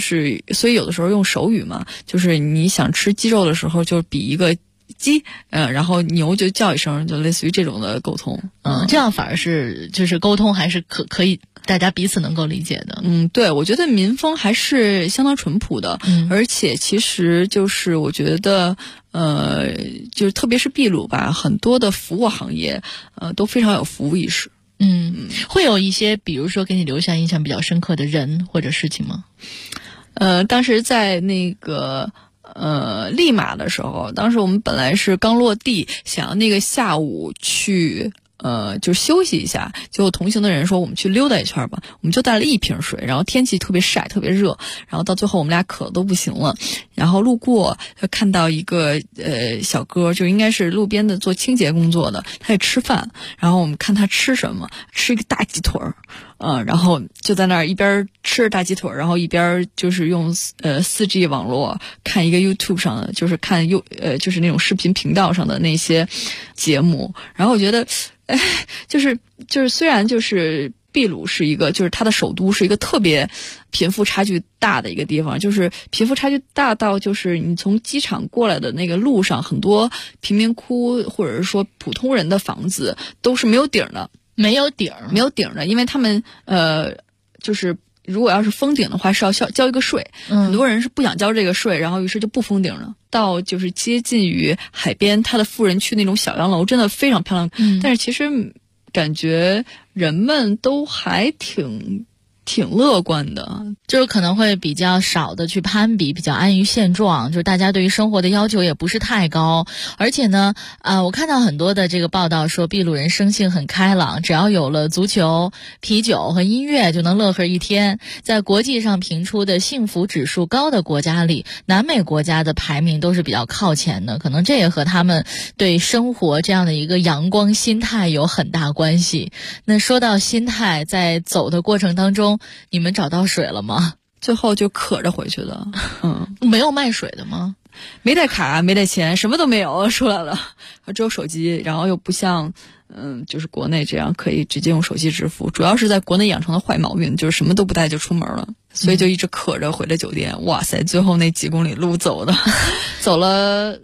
所以有的时候用手语嘛，就是你想吃鸡肉的时候，就比一个鸡，然后牛就叫一声，就类似于这种的沟通， 这样反而是就是沟通还是可以大家彼此能够理解的。 对，我觉得民风还是相当淳朴的，而且其实就是我觉得。就是特别是秘鲁吧，很多的服务行业，都非常有服务意识。 会有一些比如说给你留下印象比较深刻的人或者事情吗？ 当时在那个利马的时候，当时我们本来是刚落地，想要那个下午去就休息一下，结果同行的人说我们去溜达一圈吧，我们就带了一瓶水，然后天气特别晒特别热，然后到最后我们俩渴都不行了，然后路过看到一个小哥，就应该是路边的做清洁工作的，他在吃饭，然后我们看他吃什么，吃一个大鸡腿儿，然后就在那儿一边吃着大鸡腿，然后一边就是用4G 网络看一个 YouTube 上的，就是看就是那种视频频道上的那些节目，然后我觉得就是虽然就是秘鲁是一个，就是它的首都是一个特别贫富差距大的一个地方，就是贫富差距大到就是你从机场过来的那个路上，很多贫民窟或者是说普通人的房子都是没有顶的。 没有顶的，因为他们就是如果要是封顶的话是要交一个税，很多人是不想交这个税，然后于是就不封顶了。到就是接近于海边，它的富人区那种小洋楼真的非常漂亮，但是其实感觉人们都还挺乐观的， 就是可能会比较少的去攀比，比较安于现状，就是大家对于生活的要求也不是太高。而且呢，我看到很多的这个报道说秘鲁人生性很开朗，只要有了足球、啤酒和音乐就能乐呵一天。在国际上评出的幸福指数高的国家里，南美国家的排名都是比较靠前的，可能这也和他们对生活这样的一个阳光心态有很大关系。那说到心态，在走的过程当中，你们找到水了吗？ 最后就渴着回去的。 没有卖水的吗？ 没带卡，没带钱，什么都没有，说来了，只有手机，然后又不像就是国内这样可以直接用手机支付，主要是在国内养成的坏毛病，就是什么都不带就出门了，所以就一直渴着回了酒店。哇塞，最后那几公里路走的走了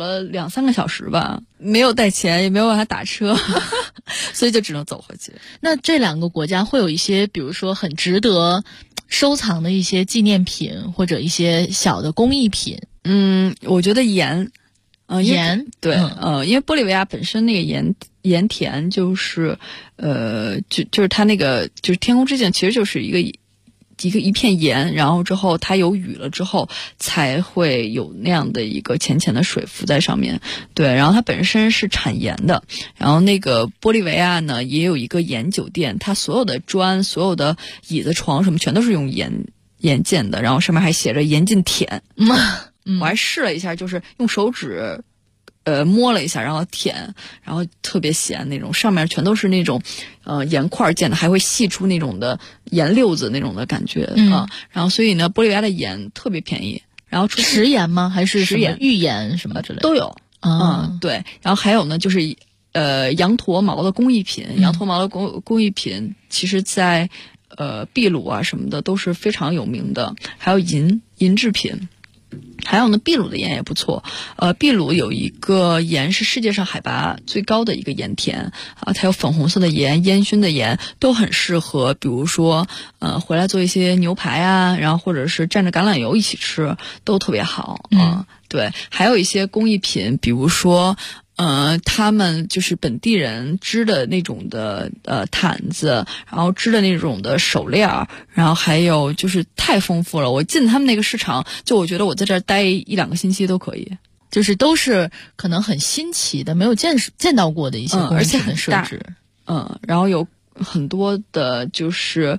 2-3个小时吧，没有带钱，也没有办法打车所以就只能走回去。 那这2个国家会有一些比如说很值得收藏的一些纪念品或者一些小的工艺品？ 我觉得盐， 盐， 对，因为玻利维亚本身那个盐田就是就是它那个就是天空之镜，其实就是一片盐，然后之后它有雨了之后才会有那样的一个浅浅的水浮在上面。对，然后它本身是产盐的，然后那个玻利维亚呢也有一个盐酒店，它所有的砖、所有的椅子、床什么全都是用盐建的，然后上面还写着盐禁舔。我还试了一下，就是用手指摸了一下，然后舔，然后特别咸那种，上面全都是那种盐块建的，还会细出那种的盐溜子那种的感觉然后所以呢玻利维亚的盐特别便宜，然后食盐吗？还是什么玉盐什么之类的都有对，然后还有呢就是羊驼毛的工艺品，羊驼毛的工艺品其实在秘鲁啊什么的都是非常有名的，还有银制品。还有呢，秘鲁的盐也不错。秘鲁有一个盐是世界上海拔最高的一个盐田它有粉红色的盐、烟熏的盐，都很适合，比如说回来做一些牛排啊，然后或者是蘸着橄榄油一起吃，都特别好对，还有一些工艺品，比如说他们就是本地人织的那种的毯子，然后织的那种的手链，然后还有就是太丰富了。我进他们那个市场，就我觉得我在这儿待1-2个星期都可以， 就是都是可能很新奇的、没有见到过的一些工艺品的设置。 然后有很多的就是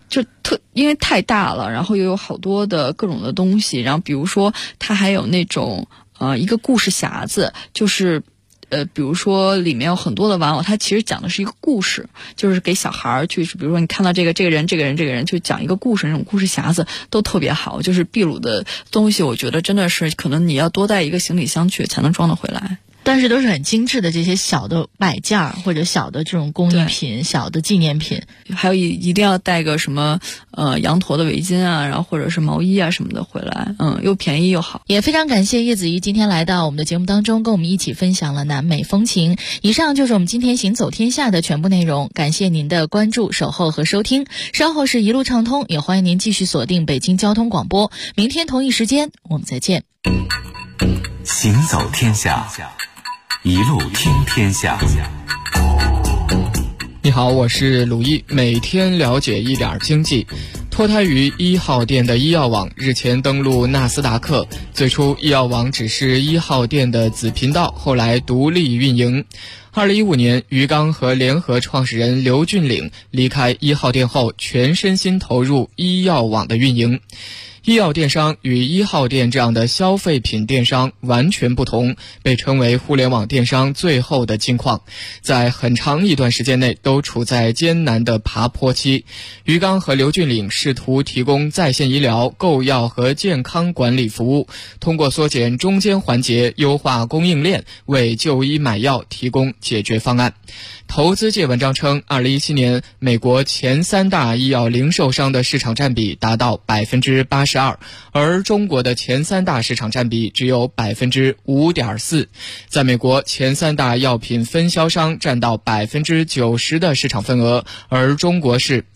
因为太大了，然后又有好多的各种的东西，然后比如说它还有那种一个故事匣子，就是比如说里面有很多的玩偶，它其实讲的是一个故事，就是给小孩去，比如说你看到这个人，就讲一个故事，那种故事匣子都特别好。就是秘鲁的东西，我觉得真的是可能你要多带一个行李箱去才能装得回来。 但是都是很精致的这些小的摆件或者小的这种工艺品、小的纪念品， 还有一定要带个什么羊驼的围巾啊，然后或者是毛衣啊什么的回来，又便宜又好。 也非常感谢叶子怡今天来到我们的节目当中，跟我们一起分享了南美风情。以上就是我们今天行走天下的全部内容，感谢您的关注、守候和收听。稍后是一路畅通，也欢迎您继续锁定北京交通广播。明天同一时间我们再见。 行走天下，一路听天下。 你好，我是鲁毅，每天了解一点经济。脱胎于1号店的医药网日前登陆纳斯达克，最初医药网只是1号店的子频道，后来独立运营。2015年，于刚和联合创始人刘俊岭离开1号店后，全身心投入医药网的运营。医药电商与1号店这样的消费品电商完全不同，被称为互联网电商最后的金矿，在很长一段时间内都处在艰难的爬坡期。于刚和刘俊岭试图提供在线医疗、购药和健康管理服务，通过缩减中间环节、优化供应链，为就医买药提供解决方案。投资界文章称，2017年美国前3大医药零售商的市场占比达到 82%， 而中国的前3大市场占比只有 5.4%。在美国，前3大药品分销商占到 90% 的市场份额，而中国是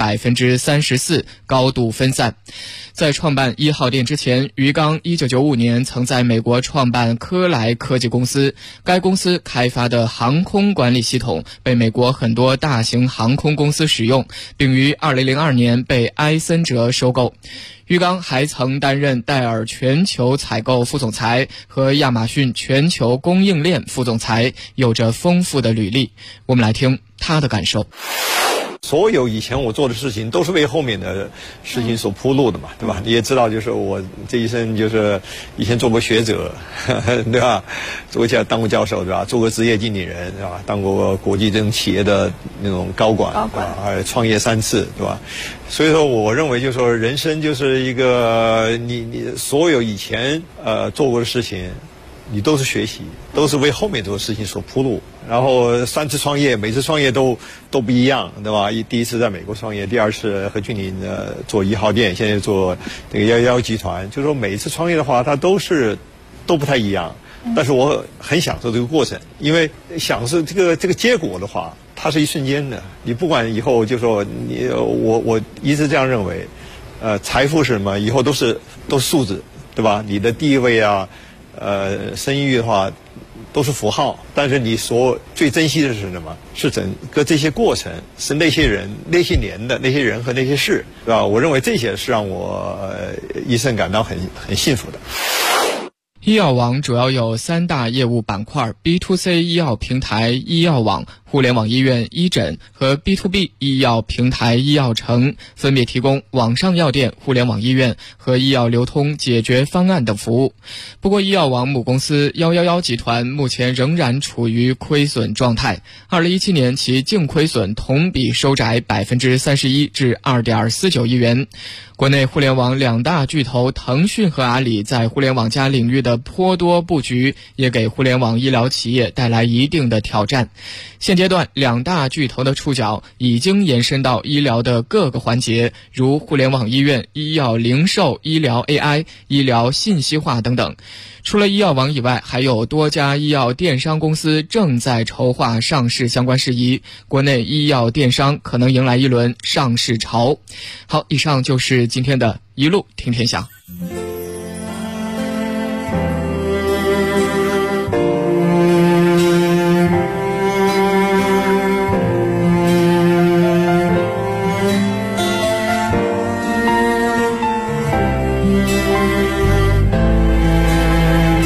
34%， 高度分散。在创办1号店之前，于刚1995年曾在美国创办科莱科技公司，该公司开发的航空管理系统被美国很多大型航空公司使用，并于2002年被埃森哲收购。于刚还曾担任戴尔全球采购副总裁和亚马逊全球供应链副总裁，有着丰富的履历。我们来听他的感受。 所有以前我做的事情都是为后面的事情所铺路的嘛，对吧？你也知道，就是我这一生就是以前做过学者，对吧？当过教授，对吧？做过职业经理人，对吧？当过国际这种企业的那种高管，创业3次，对吧？所以说，我认为就是说，人生就是一个你所有以前做过的事情，你都是学习，都是为后面做的事情所铺路。然后3次创业，每次创业都不一样，对吧？第一次在美国创业，第2次和俊岭做1号店，现在做这个111集团。就是说每一次创业的话，它都不太一样。但是我很享受这个过程，因为享受这个结果的话，它是一瞬间的。你不管以后就说我一直这样认为，财富是什么？以后都是数字，对吧？你的地位啊，声誉的话，都是符号，但是你最珍惜的是什么？是整个这些过程，是那些人、那些年的那些人和那些事，对吧？我认为这些是让我一生感到很幸福的。 医药网主要有3大业务板块 ：B2C 医药平台医药网、互联网医院医诊和 B2B 医药平台医药城，分别提供网上药店、互联网医院和医药流通解决方案等服务。不过，医药网母公司111集团目前仍然处于亏损状态。2017年其净亏损同比收窄 31% 至 2.49 亿元。国内互联网2大巨头腾讯和阿里在互联网加领域的颇多布局，也给互联网医疗企业带来一定的挑战。现阶段2大巨头的触角已经延伸到医疗的各个环节，如互联网医院、医药零售、医疗 AI、医疗信息化等等。除了医药网以外，还有多家医药电商公司正在筹划上市相关事宜，国内医药电商可能迎来一轮上市潮。好，以上就是今天的一路听天下。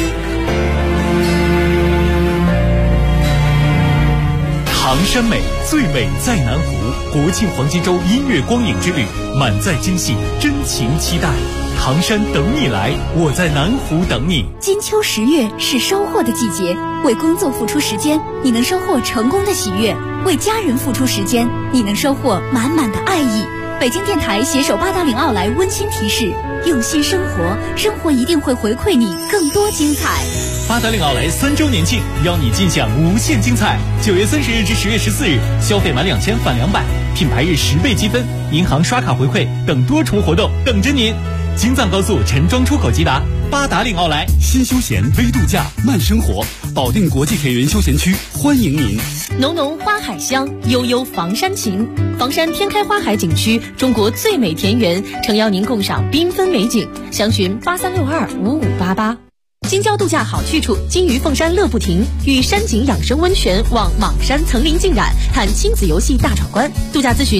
唐山美最美在南湖，国庆黄金周音乐光影之旅，满载惊喜，真情期待。唐山等你来，我在南湖等你。 金秋10月是收获的季节，为工作付出时间，你能收获成功的喜悦；为家人付出时间，你能收获满满的爱意。北京电台携手八达岭奥莱温馨提示：用心生活，生活一定会回馈你更多精彩。 八达岭奥莱3周年庆，邀你尽享无限精彩。9月30日至10月14日，消费满2000返200，品牌日10倍积分，银行刷卡回馈等多重活动等着您。京藏高速陈庄出口即达，八达岭奥莱。 新休闲微度假慢生活，保定国际铁云休闲区欢迎您。 浓浓花海香，悠悠房山情。房山天开花海景区，中国最美田园，诚邀您共赏缤纷美景。详询83625588。京郊度假好去处，金鱼凤山乐不停，与山景养生温泉望莽山层林尽染，看亲子游戏大闯关。度假咨询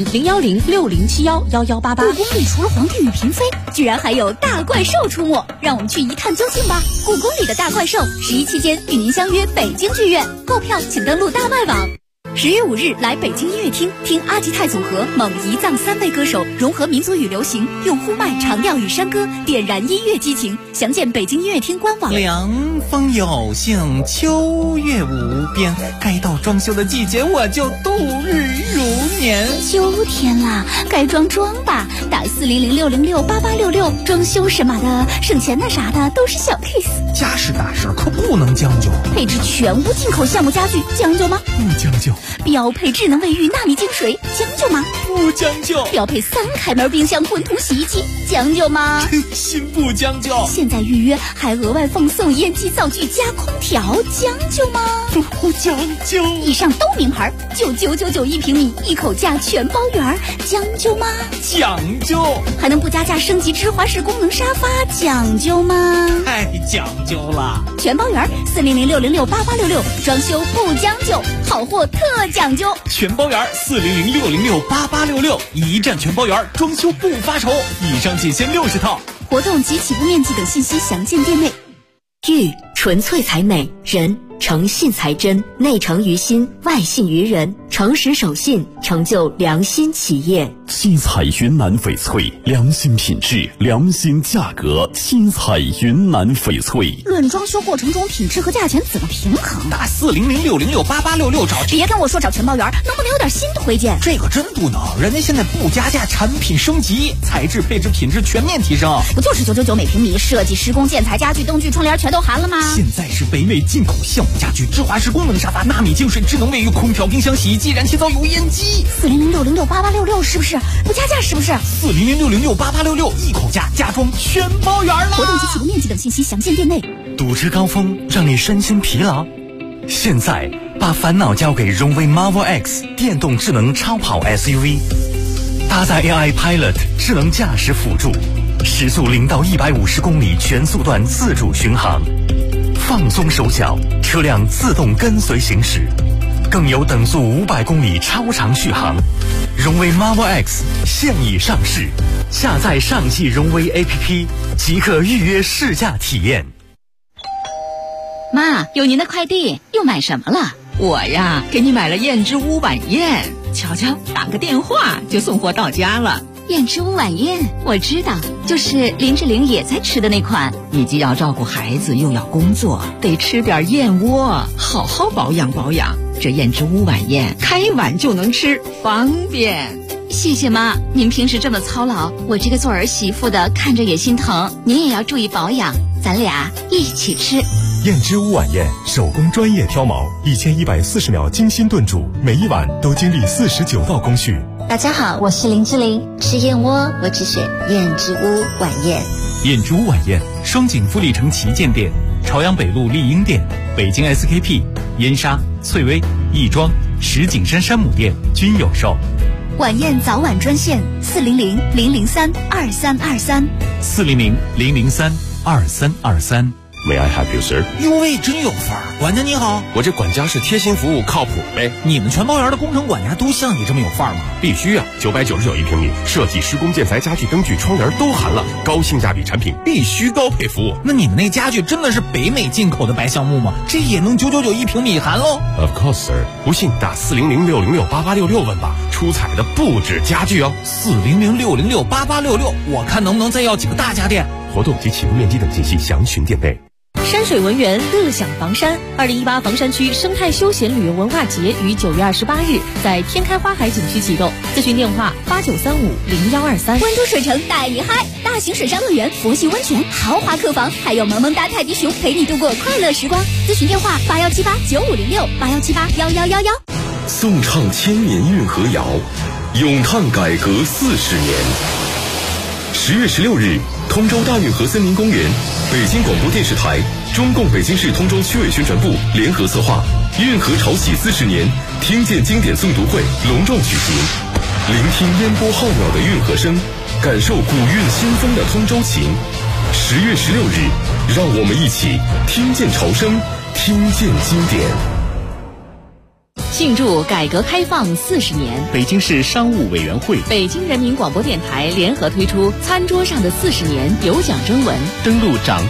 01060711188。 故宫里除了皇帝与嫔妃，居然还有大怪兽出没，让我们去一探究竟吧。故宫里的大怪兽，11期间与您相约北京剧院，购票请登录大麦网。10月5日来北京音乐厅听阿吉泰组合蒙彝藏3位歌手融合民族与流行，用呼麦、长调与山歌点燃音乐激情。详见北京音乐厅官网。 凉风有幸，秋月无边，该到装修的季节，我就度日如年。 秋天啦，该装吧，打4006068866，装修什么的，省钱的啥的都是小 case。 家事大事可不能将就， 配置全屋进口橡木家具，将就吗？ 不将就。 标配智能卫浴纳米净水，将就吗？ 不将就。 标配3开门冰箱混同洗衣机，将就吗？ 真心不将就。 现在预约还额外奉送烟机灶具加空调，将就吗？ 不将就。 以上都名牌，就999一平米，一口价全包圆，将就吗？ 讲究。 还能不加价升级芝华士功能沙发，讲究吗？ 太讲究了。 全包圆，4006068866，装修不将就，好货特讲究。 全包圆，4006068866，一站全包圆，装修不发愁。以上仅限60套。 活动及起步面积等信息详见店内。 玉纯粹才美，人诚信才真，内诚于心，外信于人，诚实守信，成就良心企业。 七彩云南翡翠，良心品质，良心价格。七彩云南翡翠。 论装修过程中品质和价钱怎么平衡？ 打4006068866找。 别跟我说找全包圆，能不能有点新推荐？ 这个真不能，人家现在不加价，产品升级，材质、配置、品质全面提升。 不就是999每平米，设计、施工、建材、家具、灯具、窗帘全都含了吗？ 现在是北美进口橡木家具、芝华士功能沙发、纳米净水、智能卫浴、空调、冰箱、洗衣机、燃气灶、油烟机。 4006068866是不是？不加价是不是 ？4006068866一口价，家装全包圆了。 活动及起步面积等信息详见店内。 堵车高峰让你身心疲劳，现在把烦恼交给荣威 Marvel X 电动智能超跑 SUV， 搭载 AI Pilot 智能驾驶辅助，时速0到150公里全速段自主巡航，放松手脚，车辆自动跟随行驶，更有等速500公里超长续航。荣威 Marvel X 现已上市，下载上汽荣威 APP 即可预约试驾体验。 妈，有您的快递，又买什么了？ 我呀，给你买了燕之屋晚宴，瞧瞧，打个电话就送货到家了。 燕之屋晚宴，我知道，就是林志玲也在吃的那款。 你既要照顾孩子，又要工作，得吃点燕窝，好好保养保养。这燕之屋晚宴，开碗就能吃，方便。 谢谢妈，您平时这么操劳，我这个做儿媳妇的看着也心疼。您也要注意保养，咱俩一起吃。 燕之屋晚宴，手工专业挑毛，1140秒精心炖煮，每一碗都经历49道工序。 大家好，我是林志玲，吃燕窝我只选燕之屋晚宴。 燕之屋晚宴，双井富力城旗舰店、朝阳北路丽婴店、北京 SKP、燕莎、翠微、亦庄、石景山山姆店均有售。 晚宴早晚专线400-003-2323，400-003-2323。 May I help you, sir？ 哟喂，真有范儿！管家你好， 我这管家是贴心服务，靠谱呗。 你们全包园的工程管家都像你这么有范儿吗？ 必须啊！999一平米，设计、施工、建材、家具、灯具、窗帘都含了，高性价比产品，必须高配服务。 那你们那家具真的是北美进口的白橡木吗？这也能999一平米含喽 ？Of course, sir。不信打400-606-8866问吧，出彩的不止家具哦。 400-606-8866，我看能不能再要几个大家电。 活动及启动面积等信息详询店内。 山水文园乐享房山，2018房山区生态休闲旅游文化节于9月28日在天开花海景区启动，咨询电话89350123。 关注水城带你嗨，大型水上乐园、佛系温泉、豪华客房，还有萌萌哒泰迪熊陪你度过快乐时光。咨询电话81789506，81781111。 颂唱千年运河谣，咏叹改革40年。10月16日，通州大运河森林公园，北京广播电视台、中共北京市通州区委宣传部联合策划运河潮起40年听见经典诵读会隆重举行，聆听烟波浩渺的运河声，感受古韵新风的通州情。10月16日，让我们一起听见潮声，听见经典。 庆祝改革开放40年， 北京市商务委员会、 北京人民广播电台联合推出《餐桌上的40年》有奖征文， 登录掌